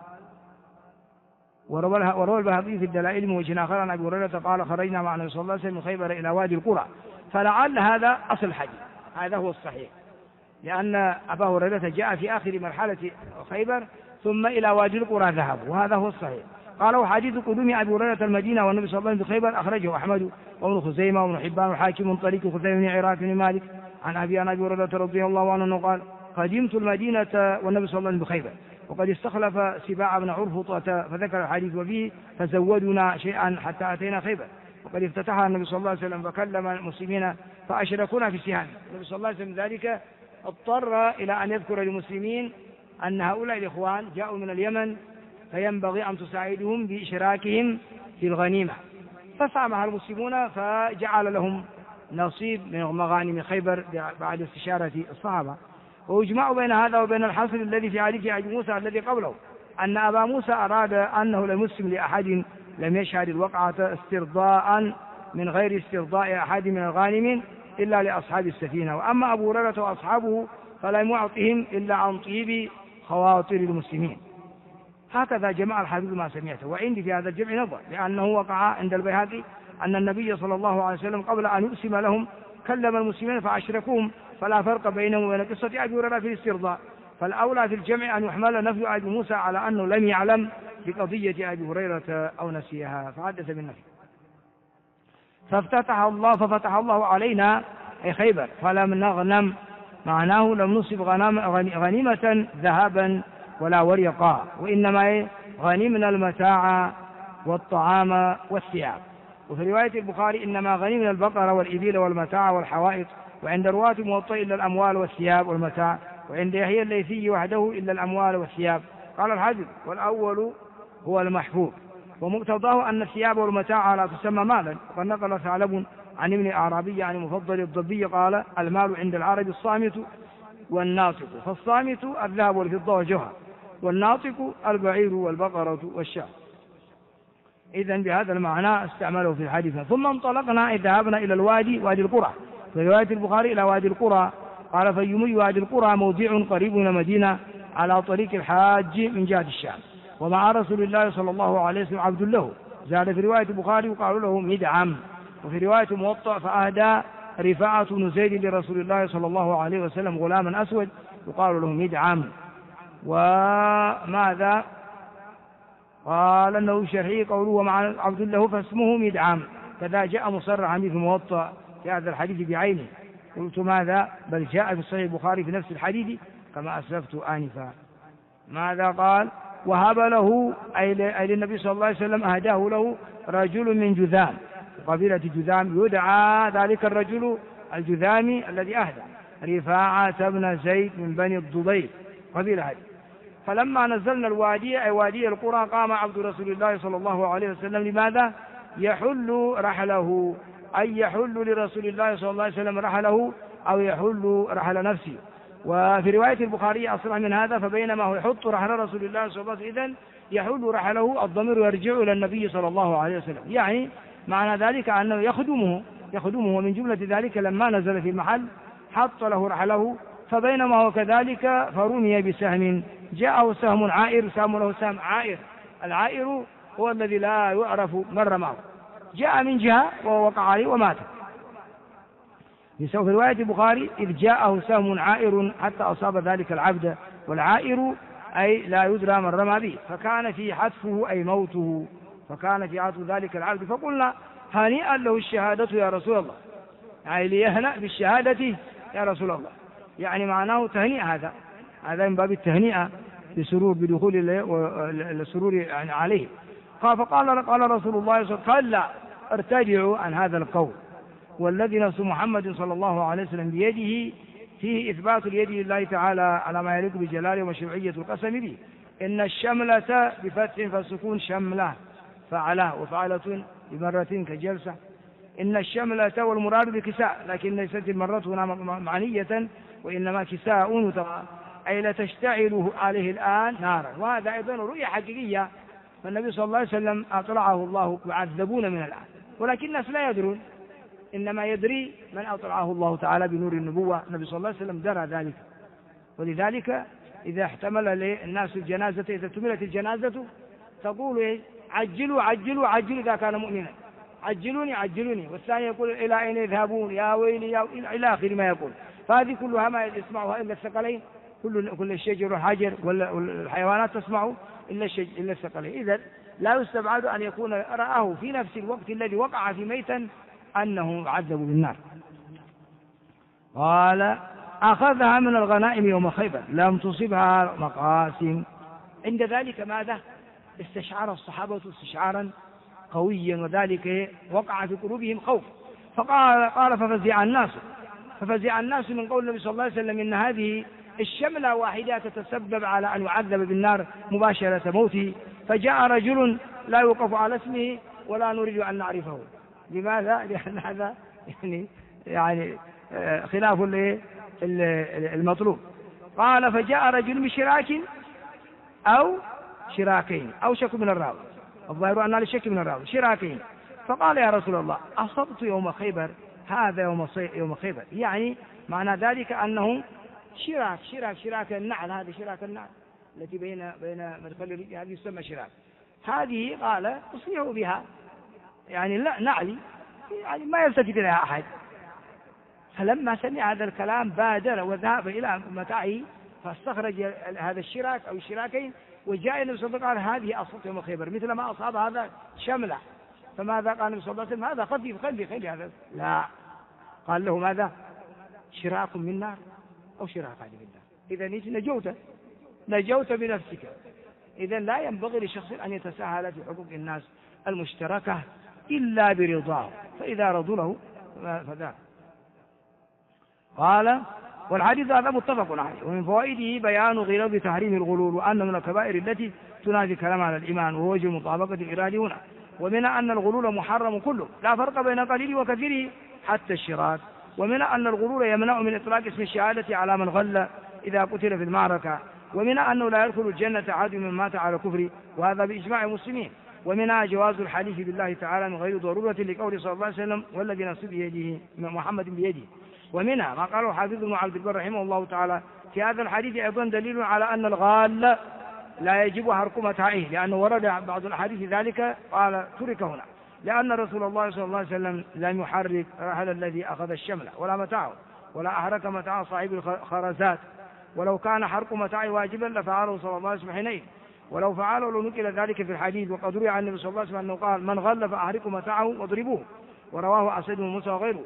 A: وروى البيهقي في الدلائل من وجه آخر عن أبي هريرة قال خرجنا مع النبي صلى الله عليه وسلم من خيبر إلى وادي القرى، فلعل هذا أصل الحديث، هذا هو الصحيح، لأن أبا هريرة جاء في آخر مرحلة خيبر ثم إلى وادي القرى ذهب، وهذا هو الصحيح. قالوا حديث قدوم أبي هريرة المدينة والنبي صلى الله عليه وسلم في خيبر أخرجه أحمد وابن خزيمة وابن حبان والحاكم من طريق خزيمة بن عراك بن مالك عن أبي هريرة رضي الله عنه قال قدمت المدينة والنبي صلى الله عليه وسلم بخيبر وقد استخلف سباع بن عرفطة، فذكر الحديث وفيه فزودنا شيئا حتى أتينا خيبر وقد افتتحها النبي صلى الله عليه وسلم فكلم المسلمين فأشركونا في السهام. النبي صلى الله عليه وسلم ذلك اضطر إلى أن يذكر للمسلمين أن هؤلاء الإخوان جاءوا من اليمن فينبغي أن تساعدهم بإشراكهم في الغنيمة، فسامح المسلمون فجعل لهم نصيب من مغانم خيبر بعد استشارة الصحابة. ويجمع بين هذا وبين الحصر الذي في حديث أبي موسى الذي قبله أن أبا موسى أراد أنه لم يسلم لأحد لم يشهد الوقعة استرضاء من غير استرضاء أحد من الغانم إلا لأصحاب السفينة، وأما أبو هريرة وأصحابه فلم يعطهم إلا عن طيب خواطر المسلمين. هكذا جمع الحافظ ما سمعته. وعندي في هذا الجمع نظر، لأنه وقع عند البيهقي أن النبي صلى الله عليه وسلم قبل أن يقسم لهم كلم المسلمين فأشركوهم، فلا فرق بينهم وبين قصة أبي هريرة في الاسترضاء. فالأولى في الجمع أن يحمل نفي أبي موسى على أنه لم يعلم بقضية أبي هريرة أو نسيها فحدث بالنفي. ففتح الله علينا أي خيبر فلم نغنم، معناه لم نصب غنيمة ذهبا ولا ورقا، وإنما غنمنا المتاع والطعام والثياب. وفي رواية البخاري إنما غنمنا البقر والإبل والمتاع والحوائط، وعند رواة موطئ إلا الأموال والثياب والمتاع، وعند يحيى الليثي وحده إلا الأموال والثياب. قال الحافظ والأول هو المحفوظ، ومقتضاه أن الثياب والمتاع لا تسمى مالا. وقد نقل ثعلب عن ابن أعرابي عن المفضل الضبي قال المال عند العرب الصامت والناطق، فالصامت الذهب والفضة والجوهر، والناطق البعير والبقرة والشاة. إذن بهذا المعنى استعمله في الحديث. ثم انطلقنا ذهبنا إلى وادي القرى. في رواية البخاري إلى وادي القرى قال فيمي وادي القرى موضع قريب من المدينة على طريق الحاج من جهة الشام، ومع رسول الله صلى الله عليه وسلم عبد له. زاد في رواية البخاري وقالوا له مدعم. وفي رواية موطأ فأهدى رفاعة بن زيد لرسول الله صلى الله عليه وسلم غلاما أسود يقال له مدعم. وماذا قال أنه شرعي قوله ومع عبد الله فاسمه مدعم، كذا جاء مصرحا في موطأ في هذا الحديث بعينه. قلت ماذا؟ بل جاء في صحيح البخاري في نفس الحديث كما أسلفت آنفا. ماذا قال؟ وهب له أي للنبي صلى الله عليه وسلم أهداه له رجل من جذام، قبيلة جذام، يدعى ذلك الرجل الجذامي الذي أهدى رفاعة بن زيد من بني الضبيب قبيلة هذه. فلما نزلنا الوادي أي وادي القرى قام عبد رسول الله صلى الله عليه وسلم لماذا؟ يحل رحله، أي يحل لرسول الله صلى الله عليه وسلم رحله أو يحل رحل نفسه. وفي رواية البخاري أصلا من هذا فبينما هو يحط رحل رسول الله صلى الله عليه وسلم إذن يحل رحله الضمير يرجع إلى النبي صلى الله عليه وسلم، يعني معنى ذلك أنه يخدمه ومن جملة ذلك لما نزل في المحل حط له رحله، فبينما هو كذلك فرمي بسهم جاءه سهم عائر، سهم له سهم عائر. العائر هو الذي لا يعرف من رماه، جاء من جهة ووقع عليه ومات. في رواية البخاري إذ جاءه سهم عائر حتى أصاب ذلك العبد، والعائر أي لا يدرى من رمى به، فكان في حتفه أي موته، فكان في عطف ذلك العبد. فقلنا هنيئا له الشهادة يا رسول الله، يعني ليهنأ بالشهادة يا رسول الله، يعني معناه تهنئة، هذا من باب التهنئة بسرور بدخول السرور يعني عليه. فقال رسول الله صلى الله عليه وسلم ارتدعوا عن هذا القول. والذي نفس محمد صلى الله عليه وسلم بيده فيه إثبات اليد لله تعالى على ما يليق بجلاله ومشروعية القسم به. إن الشملة بفتح فالسكون شملة فعلة وفعلة بمرة كجلسة. إن الشملة والمراد بكساء، لكن ليست المرة هنا معنية، وإنما كساء أي لا تشتعل عليه الآن نارا. وهذا أيضا رؤية حقيقية، فالنبي صلى الله عليه وسلم أطلعه الله يعذبون من الآن، ولكن الناس لا يدرون، إنما يدري من أطلعه الله تعالى بنور النبوة. النبي صلى الله عليه وسلم درى ذلك. ولذلك إذا احتمل الناس الجنازة، إذا احتملت الجنازة تقول إيه؟ عجلوا عجلوا عجلوا إذا كان مؤمنا، عجلوني عجلوني. والثاني يقول إلى أين يذهبون يا ويلي يا إلى آخر ما يقول. فهذه كلها ما يسمعها إلا الثقلين، كل الشجر والحجر والحيوانات تسمع إلا الثقلين. إذا لا يستبعد أن يكون رآه في نفس الوقت الذي وقع في ميتا أنه عذب بالنار. قال أخذها من الغنائم يوم خيبر لم تصبها مقاسم. عند ذلك ماذا؟ استشعر الصحابة استشعارا قويا، وذلك وقع في قلوبهم خوف. فقال ففزع الناس من قول النبي صلى الله عليه وسلم إن هذه الشملة واحدة تتسبب على أن يعذب بالنار مباشرة موته. فجاء رجل لا يوقف على اسمه ولا نريد أن نعرفه. لماذا؟ لأن هذا يعني خلاف المطلوب. قال فجاء رجل بشراك أو شراكين أو شك من الراوي، الظاهر أنها للشك من الراوي، شراكين. فقال يا رسول الله أصبت يوم خيبر، هذا يوم خيبر، يعني معنى ذلك أنه شراك النعل، هذه شراك النعل التي بين مدخل الرجل، هذه يسمى شراك. هذه قال أصيعوا بها، يعني لا نعلي، يعني ما يلتفت إليها أحد. فلما سمع هذا الكلام بادر وذهب إلى متاعه فاستخرج هذا الشراك أو الشراكين، وجاء النبي صلى الله عليه وسلم قال هذه أصبت يوم خيبر مثل ما أصاب هذا شملة. فماذا قال النبي صلى الله عليه وسلم؟ هذا خفيف خلي هذا. لا، قال له ماذا؟ شراك من نار أو شراكان من نار. إذا نجوت بنفسك. إذا لا ينبغي لشخص أن يتساهل في حقوق الناس المشتركة إلا برضاه، فإذا رضوا له فذاك. قال والحديث هذا متفق عليه. ومن فوائده بيان غلظ تحريم الغلول، وأن من الكبائر التي تنافي الكلام على الإيمان، وهو وجه مطابقة الإرادة هنا. ومنها أن الغلول محرم كله، لا فرق بين قليله وكثيره حتى الشراك. ومنها أن الغلول يمنع من إطلاق اسم الشهادة على من غل إذا قتل في المعركة. ومنها أنه لا يدخل الجنة أحد من مات على كفر، وهذا بإجماع المسلمين. ومنها جواز الحليف بالله تعالى من غير ضرورة لقول صلى الله عليه وسلم والذي نفس بيده محمد بيده. ومنها ما قاله حافظ ابن عبد البر رحمه الله تعالى في هذا الحديث أيضا دليل على أن الغال لا يجب حرق متاعه، لأنه ورد بعض الأحاديث ذلك قال ترك هنا، لأن رسول الله صلى الله عليه وسلم لم يحرك رحل الذي أخذ الشمل ولا متاعه، ولا أحرك متاع صاحب الخرزات. ولو كان حرق متاعه واجبا لفعله صلى الله عليه وسلم حينئذ، ولو فعله لنقل ذلك في الحديث. وقد روي عن النبي صلى الله عليه وسلم أنه قال من غل فأحرقوا متاعه واضربوه. ورواه أسد بن موسى وغيره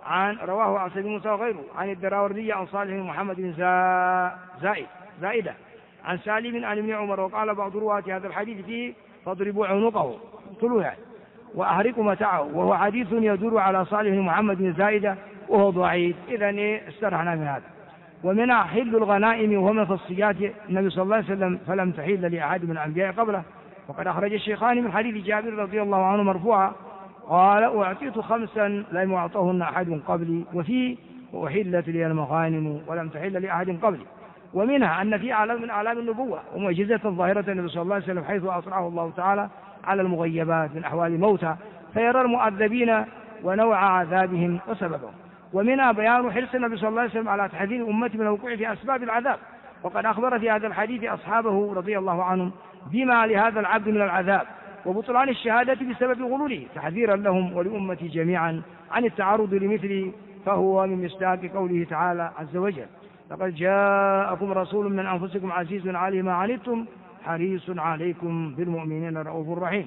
A: عن الدراوردي عن صالح بن محمد بن زائدة عن سالم عن ابن عمر. وقال بعض رواة هذا الحديث فيه فاضربوا عنقه طلوعا وأحرقوا متاعه، وهو حديث يدور على صالح بن محمد بن زائدة وهو ضعيف. إذن استرحنا من هذا. ومنها حل الغنائم وهو من خصيات النبي صلى الله عليه وسلم فلم تحل لأحد من الأنبياء قبله. وقد أخرج الشيخان من حديث جابر رضي الله عنه مرفوعا قال أعطيت 5 لم يعطهن أحد قبلي، وفي وحلت لي المغانم ولم تحل لأحد قبلي. ومنها أن في علم من أعلام النبوة ومعجزة ظاهرة النبي صلى الله عليه وسلم حيث أطلعه الله تعالى على المغيبات من أحوال الموتى فيرى المؤذبين ونوع عذابهم وسببهم. ومنها بيان حرص النبي صلى الله عليه وسلم على تحذير أمته من الوقوع في أسباب العذاب، وقد أخبر في هذا الحديث أصحابه رضي الله عنهم بما لهذا العبد من العذاب وبطلان الشهادة بسبب غلوله تحذيرا لهم ولأمتي جميعا عن التعرض لمثله، فهو من مصداق قوله تعالى عز وجل لقد جاءكم رسول من أنفسكم عزيز عليه ما عنتم حريص عليكم بالمؤمنين رؤوف رحيم.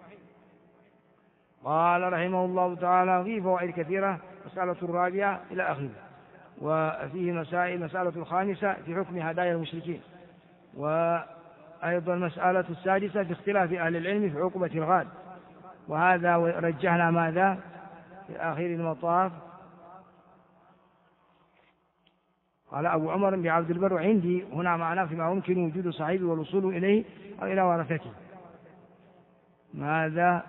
A: قال رحمه الله تعالى في فوائد كثيرة. مسألة الرابعة إلى آخره، وفيه مسألة الخامسة في حكم هدايا المشركين، وأيضا مسألة السادسة في اختلاف أهل العلم في عقوبة الغال، وهذا رجحنا ماذا في آخر المطاف؟ قال أبو عمر بعبد البر عندي هنا معناه فيما يمكن وجود صاحبه والوصول إليه أو إلى ورثته. ماذا؟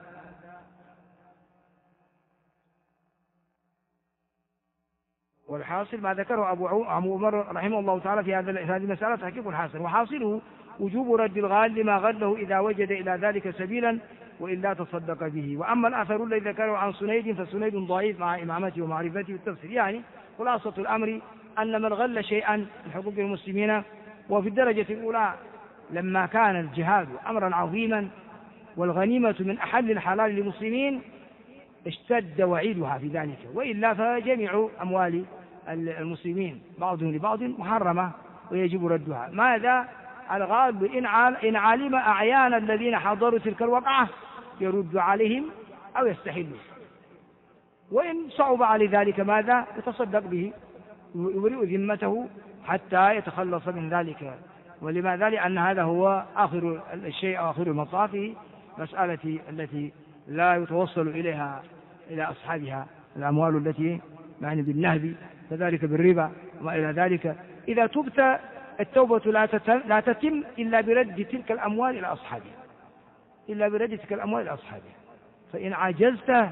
A: والحاصل ما ذكره أبو عمر رحمه الله تعالى في هذه المسألة تحقيق الحاصل، وحاصله وجوب رد الغال لما غله إذا وجد إلى ذلك سبيلا وإلا تصدق به. وأما الأثر الذي ذكره عن سنيد فسنيد ضعيف مع إمامته ومعرفته بالتفسير. يعني خلاصة الأمر أن من غل شيئا من حقوق المسلمين وفي الدرجة الأولى لما كان الجهاد أمرا عظيما والغنيمة من أحل الحلال للمسلمين اشتد وعيدها في ذلك، وإلا فجميع أموال المسلمين بعضهم لبعض محرمة ويجب ردها. ماذا؟ الغالب إن علم أعيان الذين حضروا تلك الوقعة يرد عليهم أو يستحلوا، وإن صعب على ذلك ماذا؟ يتصدق به ويبرئ ذمته حتى يتخلص من ذلك. ولماذا؟ لأن هذا هو آخر الشيء، آخر المطاف، مسألة التي لا يتوصل إليها إلى أصحابها الأموال التي يعني بالنهب، كذلك بالربا وما إلى ذلك. إذا تبت التوبة لا تتم إلا برد تلك الأموال إلى أصحابها، إلا برد تلك الأموال إلى أصحابها. فإن عجزت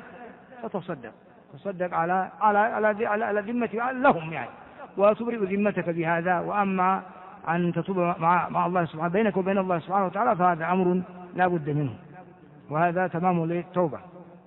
A: تصدق على ذمة لهم يعني، وتبرئ ذمتك بهذا. وأما أن تتوب مع الله سبحانه بينك وبين الله سبحانه وتعالى فهذا أمر لا بد منه، وهذا تمام للتوبة.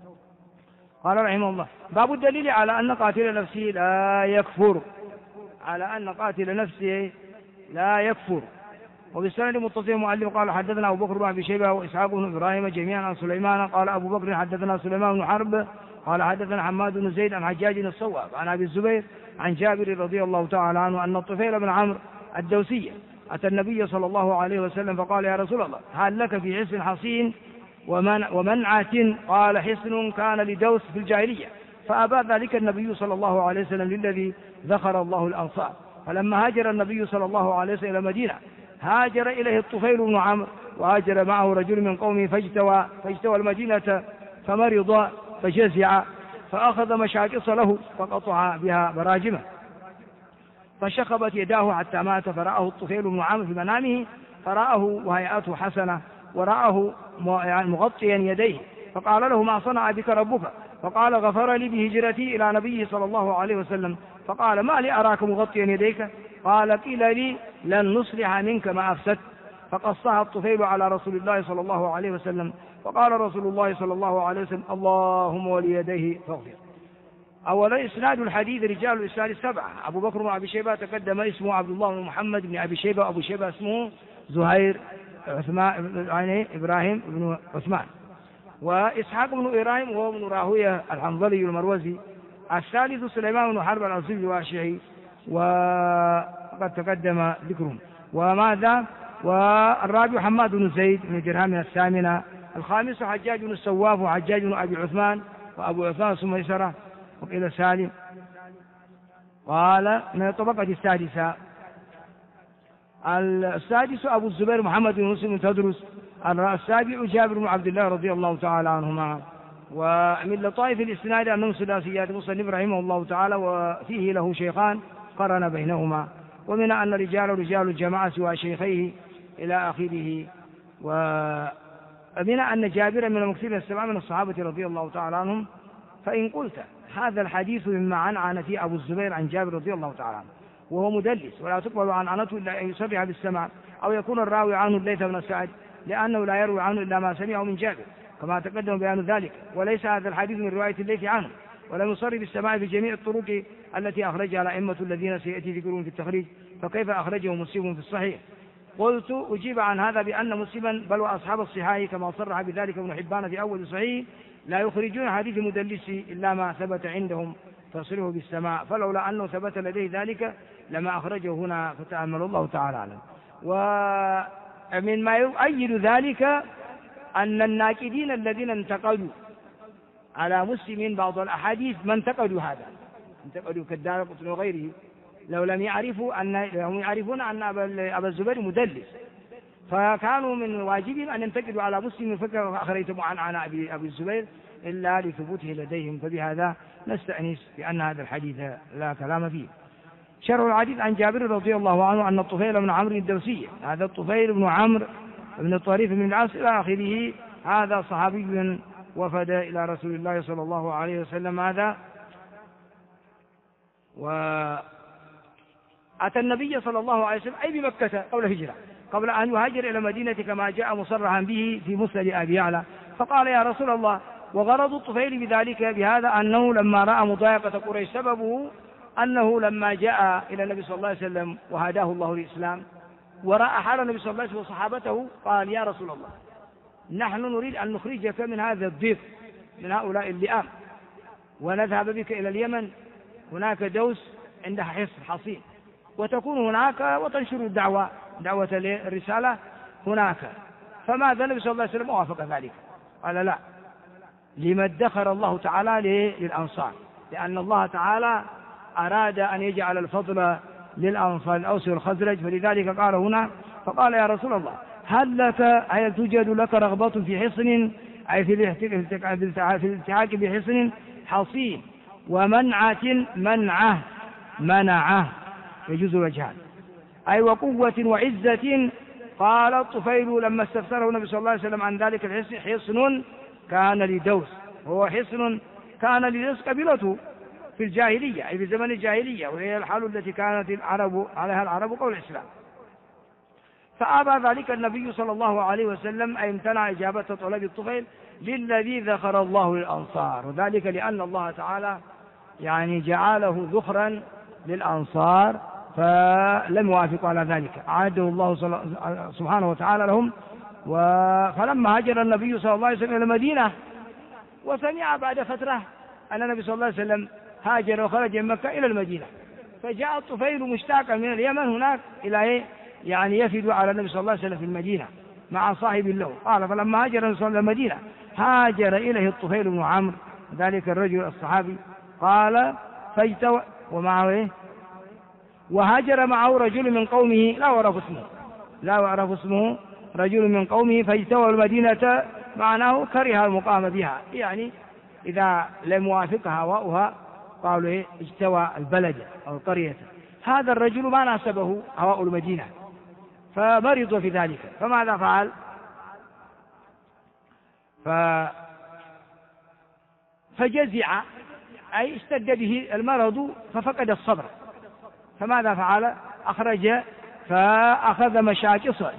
A: قال رحمه الله: باب الدليل على أن قاتل نفسه لا يكفر، على أن قاتل نفسه لا يكفر. وبالسند متصل مؤلف قال حدثنا أبو بكر بن أبي شيبة وإسحاق بن إبراهيم جميعا عن سليمان قال أبو بكر حدثنا سليمان بن حرب قال حدثنا حماد بن زيد عن حجاج الصواب عن أبي الزبير عن جابر رضي الله تعالى عنه أن الطفيل بن عمرو الدوسي أتى النبي صلى الله عليه وسلم فقال: يا رسول الله، هل لك في حصن حصين ومنعة؟ قال: حصن كان لدوس في الجاهلية فأبى ذلك النبي صلى الله عليه وسلم للذي ذخر الله الأنصار. فلما هاجر النبي صلى الله عليه وسلم إلى المدينة هاجر إليه الطفيل بن عمرو وهاجر معه رجل من قومه فاجتوى المدينة فمرض فجزع فأخذ مشاكس له فقطع بها براجمه فشخبت يداه حتى مات. فرآه الطفيل بن عمرو في منامه فرآه وهيئته حسنة ورآه مغطيا يديه فقال له: ما صنع بك ربك؟ فقال: غفر لي بهجرتي إلى نبيه صلى الله عليه وسلم. فقال: ما لي أراك مغطيا يديك؟ قال: قيل لي لن نصلح منك ما أفسدت. فقصها الطفيل على رسول الله صلى الله عليه وسلم. فقال رسول الله صلى الله عليه وسلم: اللهم وليديه فاغفر. أولا إسناد الحديث رجال الإسناد السبعة: أبو بكر بن أبي شيبة تقدم اسمه عبد الله بن محمد بن أبي شيبة، وأبو شيبة اسمه زهير إبراهيم بن عثمان، وإسحاق بن إبراهيم وهو بن راهوية الحنظلي المروزي. الثالث سليمان بن حرب الأصيل الواشعي وقد تقدم ذكرهم. وماذا؟ والرابع حماد بن زيد بن درهم الثامنة. الخامس حجاج بن السواف وحجاج بن أبي عثمان وأبو عثمان ثم يسرة وقيل سالم. قال من الطبقة السادسة. السادس أبو الزبير محمد بن مسلم بن تدرس. السابع جابر بن عبد الله رضي الله تعالى عنهما. ومن لطائف الإسناد أنهم ثلاثيات مصنف رحمه الله تعالى وفيه له شيخان قرن بينهما، ومن أن رجال الجماعة سوى شيخيه إلى آخره. ومن أن جابر من المكثرين السبعة من الصحابة رضي الله تعالى عنهم. فإن قلت هذا الحديث مما عنعن فيه أبو الزبير عن جابر رضي الله تعالى عنه وهو مدلس ولا تقبل عنعنته إلا أن يصرح بالسمع أو يكون الراوي عنه الليث بن سعد لأنه لا يروي عنه إلا ما سمعه من جابر كما تقدم بيان ذلك، وليس هذا الحديث من رواية الليث عنه، ولم يصرح بالسماع في جميع الطرق التي أخرجها الأئمة الذين سيأتي ذكرهم في التخريج، فكيف أخرجه مسلم في الصحيح؟ قلت أجيب عن هذا بأن مسلما بل وأصحاب الصحاح كما صرح بذلك ابن حبان في أول صحيح لا يخرجون حديث مدلس إلا ما ثبت عندهم تصريحه بالسماع، فلولا أنه ثبت لديه ذلك لما أخرجه هنا فتأمل الله تعالى عنه. ومن ما يؤيد ذلك أن الناقدين الذين انتقدوا على مسلم بعض الأحاديث ما انتقدوا هذا، انتقدوا كالدارقطني وغيره، لو لم يعرفون أن أبا الزبير مدلس، فكانوا من واجبهم أن ينتقدوا على مسلم فكر أخريتم عن أبي الزبير إلا لثبوته لديهم. فبهذا نستأنس بأن هذا الحديث لا كلام فيه. شرح الحديث عن جابر رضي الله عنه أن الطفيل بن عمرو الدوسي، هذا الطفيل بن عمرو بن الطريف بن العاص إلى آخره، هذا صحابي وفد إلى رسول الله صلى الله عليه وسلم، هذا وأتى النبي صلى الله عليه وسلم أي بمكة قبل الهجرة، قبل أن يهاجر إلى المدينة كما جاء مصرحا به في مسند أبي يعلى. فقال يا رسول الله، وغرض الطفيل بذلك بهذا أنه لما رأى مضايقة قريش سببه أنه لما جاء إلى النبي صلى الله عليه وسلم وهداه الله للإسلام ورأى حال النبي صلى الله عليه وسلم وصحابته، قال يا رسول الله نحن نريد أن نخرجك من هذا الضيق، من هؤلاء اللئام، ونذهب بك إلى اليمن، هناك دوس عندها حصين، وتكون هناك وتنشر دعوة الرسالة هناك. فماذا النبي صلى الله عليه وسلم وافق ذلك؟ قال لا، لما ادخر الله تعالى للأنصار، لأن الله تعالى أراد أن يجعل الفضل للأنصار الأوس والخزرج، فلذلك قال هنا، فقال يا رسول الله هل توجد لك رغبة في حصن، أي في الالتحاق بحصن حصين، ومنعة منعه يجوز وجهان، أي وقوة وعزة. قال الطفيل لما استفسره النبي صلى الله عليه وسلم عن ذلك الحصن، حصن كان لدوس، هو حصن كان لدوس قبيلته في الجاهلية، أي في زمن الجاهلية، وهي الحال التي كانت عليها العرب قبل الإسلام. فأبى ذلك النبي صلى الله عليه وسلم، أي امتنع إجابة طلب الطفيل للذي ذخر الله للأنصار، وذلك لأن الله تعالى يعني جعله ذخرا للأنصار، فلم يوافقوا على ذلك، أعاده الله سبحانه وتعالى لهم. فلما هاجر النبي صلى الله عليه وسلم إلى المدينة وسمع بعد فترة أن النبي صلى الله عليه وسلم هاجر وخرج من مكة إلى المدينة، فجاء الطفيل مشتاقا من اليمن هناك إلى يعني يفد على النبي صلى الله عليه وسلم في المدينة مع صاحب له. قال فلما هاجر النبي صلى الله عليه وسلم المدينة هاجر إليه الطفيل بن عمرو ذلك الرجل الصحابي، قال فاجتوى ومعه وهاجر معه رجل من قومه لا يعرف اسمه رجل من قومه، فاجتوى المدينة، معناه كره المقام بها، يعني إذا لم يوافقها هواؤها قالوا اجتوى البلد أو القرية. هذا الرجل ما ناسبه هواء المدينة فمرض في ذلك، فماذا فعل؟ فجزع، أي اشتد به المرض ففقد الصبر، فماذا فعل؟ فأخذ مشاكصة،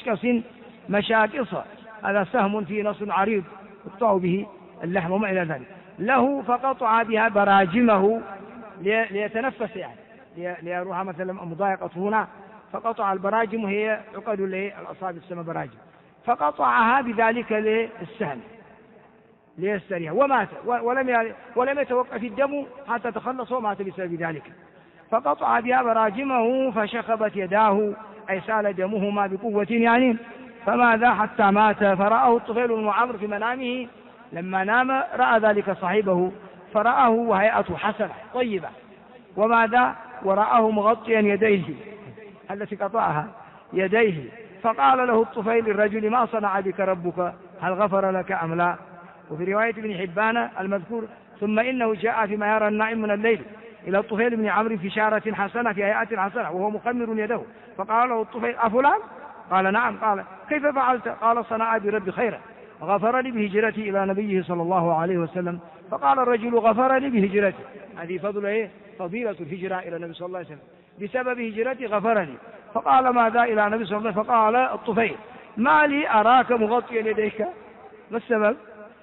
A: مشاكصة، هذا سهم في نص عريض يقطع به اللحم وما إلى ذلك له، فقطع بها براجمه ليتنفس، يعني ليروها مثلا مضايقة هنا، فقطع البراجم، هي عقد الأصابع تسمى براجم، فقطعها بذلك للسهم ليستريح، ومات، ولم يتوقف الدم حتى تخلص ومات بسبب ذلك. فقطع بها براجمه فشخبت يداه، أي سال دمهما بقوة يعني، فماذا حتى مات. فرآه الطفيل بن عمرو في منامه، لما نام رأى ذلك صاحبه، فرآه وهيئته حسنة طيبة، وماذا؟ ورآه مغطيا يديه التي قطعها يديه، فقال له الطفيل الرجل ما صنع بك ربك، هل غفر لك أم لا؟ وفي رواية ابن حبان المذكور ثم إنه جاء فيما يرى النائم من الليل إلى الطفيل بن عمرو في شارة حسنة في هيئة حسنة وهو مخمر يده، فقال له الطفيل أفلان؟ قال نعم. قال كيف فعلت؟ قال صنع بربي خيرا، غفر لي بهجرتي إلى نبيه صلى الله عليه وسلم. فقال الرجل غفر لي بهجرتي، هذه فضيلة الهجرة إلى النبي صلى الله عليه وسلم، بسبب هجرتي غفر لي. فقال ماذا إلى النبي صلى الله عليه وسلم؟ فقال الطفيل ما لي أراك مغطيا يديك، ما السبب؟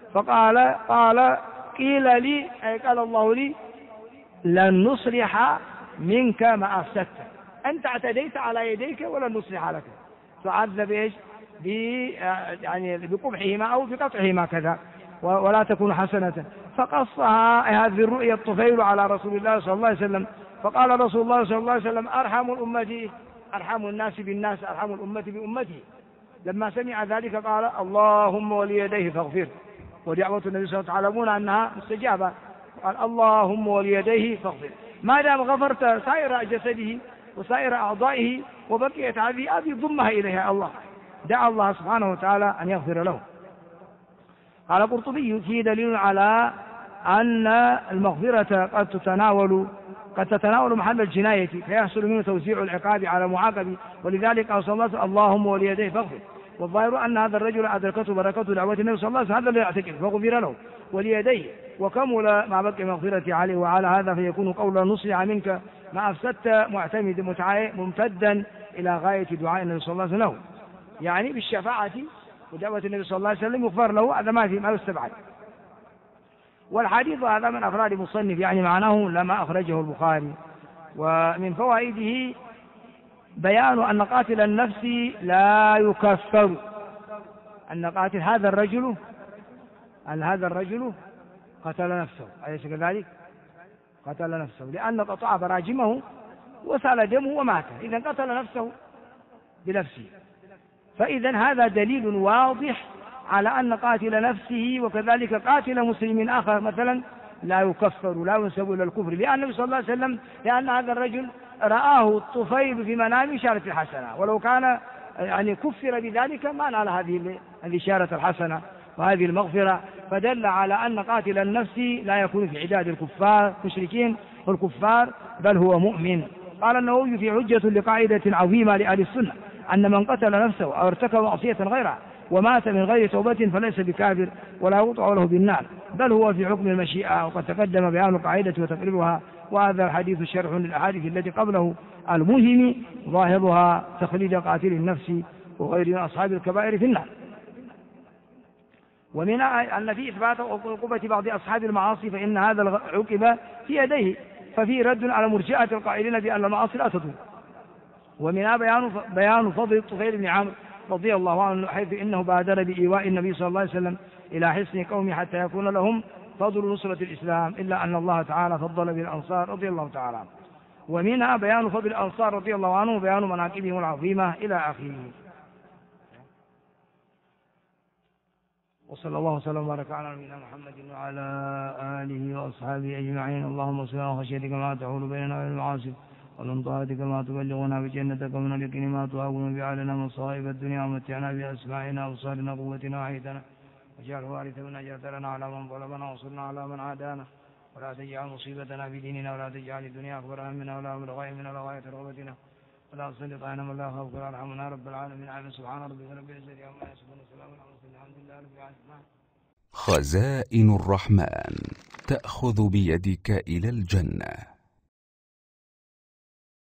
A: قال قيل لي، أي قال الله لي لن نصلح منك ما أفسدت، أنت اعتديت على يديك ولن نصلح لك، تعذب إيش؟ يعني بقبحهما أو بقطعهما كذا، ولا تكون حسنة. فقصها هذه الرؤيا الطفيل على رسول الله صلى الله عليه وسلم، فقال رسول الله صلى الله عليه وسلم أرحم الناس بالناس، أرحم الأمة بأمته. لما سمع ذلك قال اللهم وليديه فاغفر، ودعوة النبي صلى الله عليه وسلم تعلمون أنها مستجابة، قال اللهم وليديه فاغفر، ما دام غفرت سائر جسده وسائر أعضائه وبقيت هذه ضمها إليها الله، دعا الله سبحانه وتعالى أن يغفر له. قال القرطبي: فيه دليل على أن المغفرة قد تتناول محل الجناية، فيحصل منه توزيع العقاب على معاقب، ولذلك قال صلى الله عليه وسلم: اللهم وليديه فاغفر. والظاهر أن هذا الرجل أدركته بركة دعوة النبي صلى الله عليه وسلم، هذا الذي يعتقد، فغفر له وليديه وكمل ما بقي مغفرة عليه. وعلى هذا فيكون قول نصلح منك ما أفسدت ممتدا إلى غاية دعاء النبي صلى الله عليه وسلم، يعني بالشفاعة ودعوة النبي صلى الله عليه وسلم يغفر له، هذا ما يستبعد. والحديث هذا من أفراد مصنف، يعني معناه لما أخرجه البخاري. ومن فوائده بيان أن قاتل النفس لا يكفر، أن قاتل هذا الرجل قتل نفسه، أليس كذلك؟ قتل نفسه لأن قطع براجمه وسال دمه ومات، إذا قتل نفسه بنفسه. فإذا هذا دليل واضح على أن قاتل نفسه وكذلك قاتل مسلم آخر مثلا لا يكفر، لا ينسب إلى الكفر، لأن النبي صلى الله عليه وسلم لأن هذا الرجل رآه الطفيل في منام إشارة الحسنة، ولو كان يعني كفر بذلك ما نال هذه الإشارة الحسنة وهذه المغفرة، فدل على أن قاتل النفس لا يكون في عداد الكفار مشركين والكفار، بل هو مؤمن. قال النووي في حجة لقاعدة عظيمة لأهل السنة أن من قتل نفسه أو ارتكب معصية غيرها ومات من غير توبة فليس بكافر ولا يقطع له بالنار، بل هو في حكم المشيئة، وقد تقدم بيان القاعدة وتقريرها. وهذا الحديث شرح للأحاديث التي قبله المهم ظاهرها تخليد قاتل النفس وغير من أصحاب الكبائر في النار. ومن أن في إثبات عقوبة بعض أصحاب المعاصي فإن هذا العقوبة في يديه، ففي رد على مرجئة القائلين بأن المعاصي لا تضر. ومنها بيان فضل الطفيل بن عمرو رضي الله عنه، حيث إنه بادر بإيواء النبي صلى الله عليه وسلم إلى حصن قومه حتى يكون لهم فضل نصرة الإسلام، إلا أن الله تعالى فضل بالأنصار رضي الله تعالى عنه. ومنها بيان فضل الأنصار رضي الله عنه وبيان مناقبهم العظيمة إلى آخره. وصلى الله وسلم وبارك على نبينا محمد وعلى آله وأصحابه أجمعين. اللهم صل على خشيتك ما تحول بيننا وبين المعاصي، ومن طاعتك ما تبلغنا بجنتك، ومن اليقين ما تهون بعلنا مصائب الدنيا، ومتعنا بأسماعنا وأبصارنا وقوتنا وحيدنا، واجعله وارث منا، اجعل لنا على من ظلمنا وانصرنا على من عادانا، ولا تجعل مصيبتنا في ديننا، ولا تجعل الدنيا أكبر همنا ولا مبلغ علمنا ولا غاية رغبتنا، ولا تسلط علينا من لا يخافك ولا يرحمنا رب العالمين. آمين. سبحان ربك رب العزة عما يصفون وسلام على المرسلين الحمد لله رب العالمين.
B: خزائن الرحمن تأخذ بيدك إلى الجنة.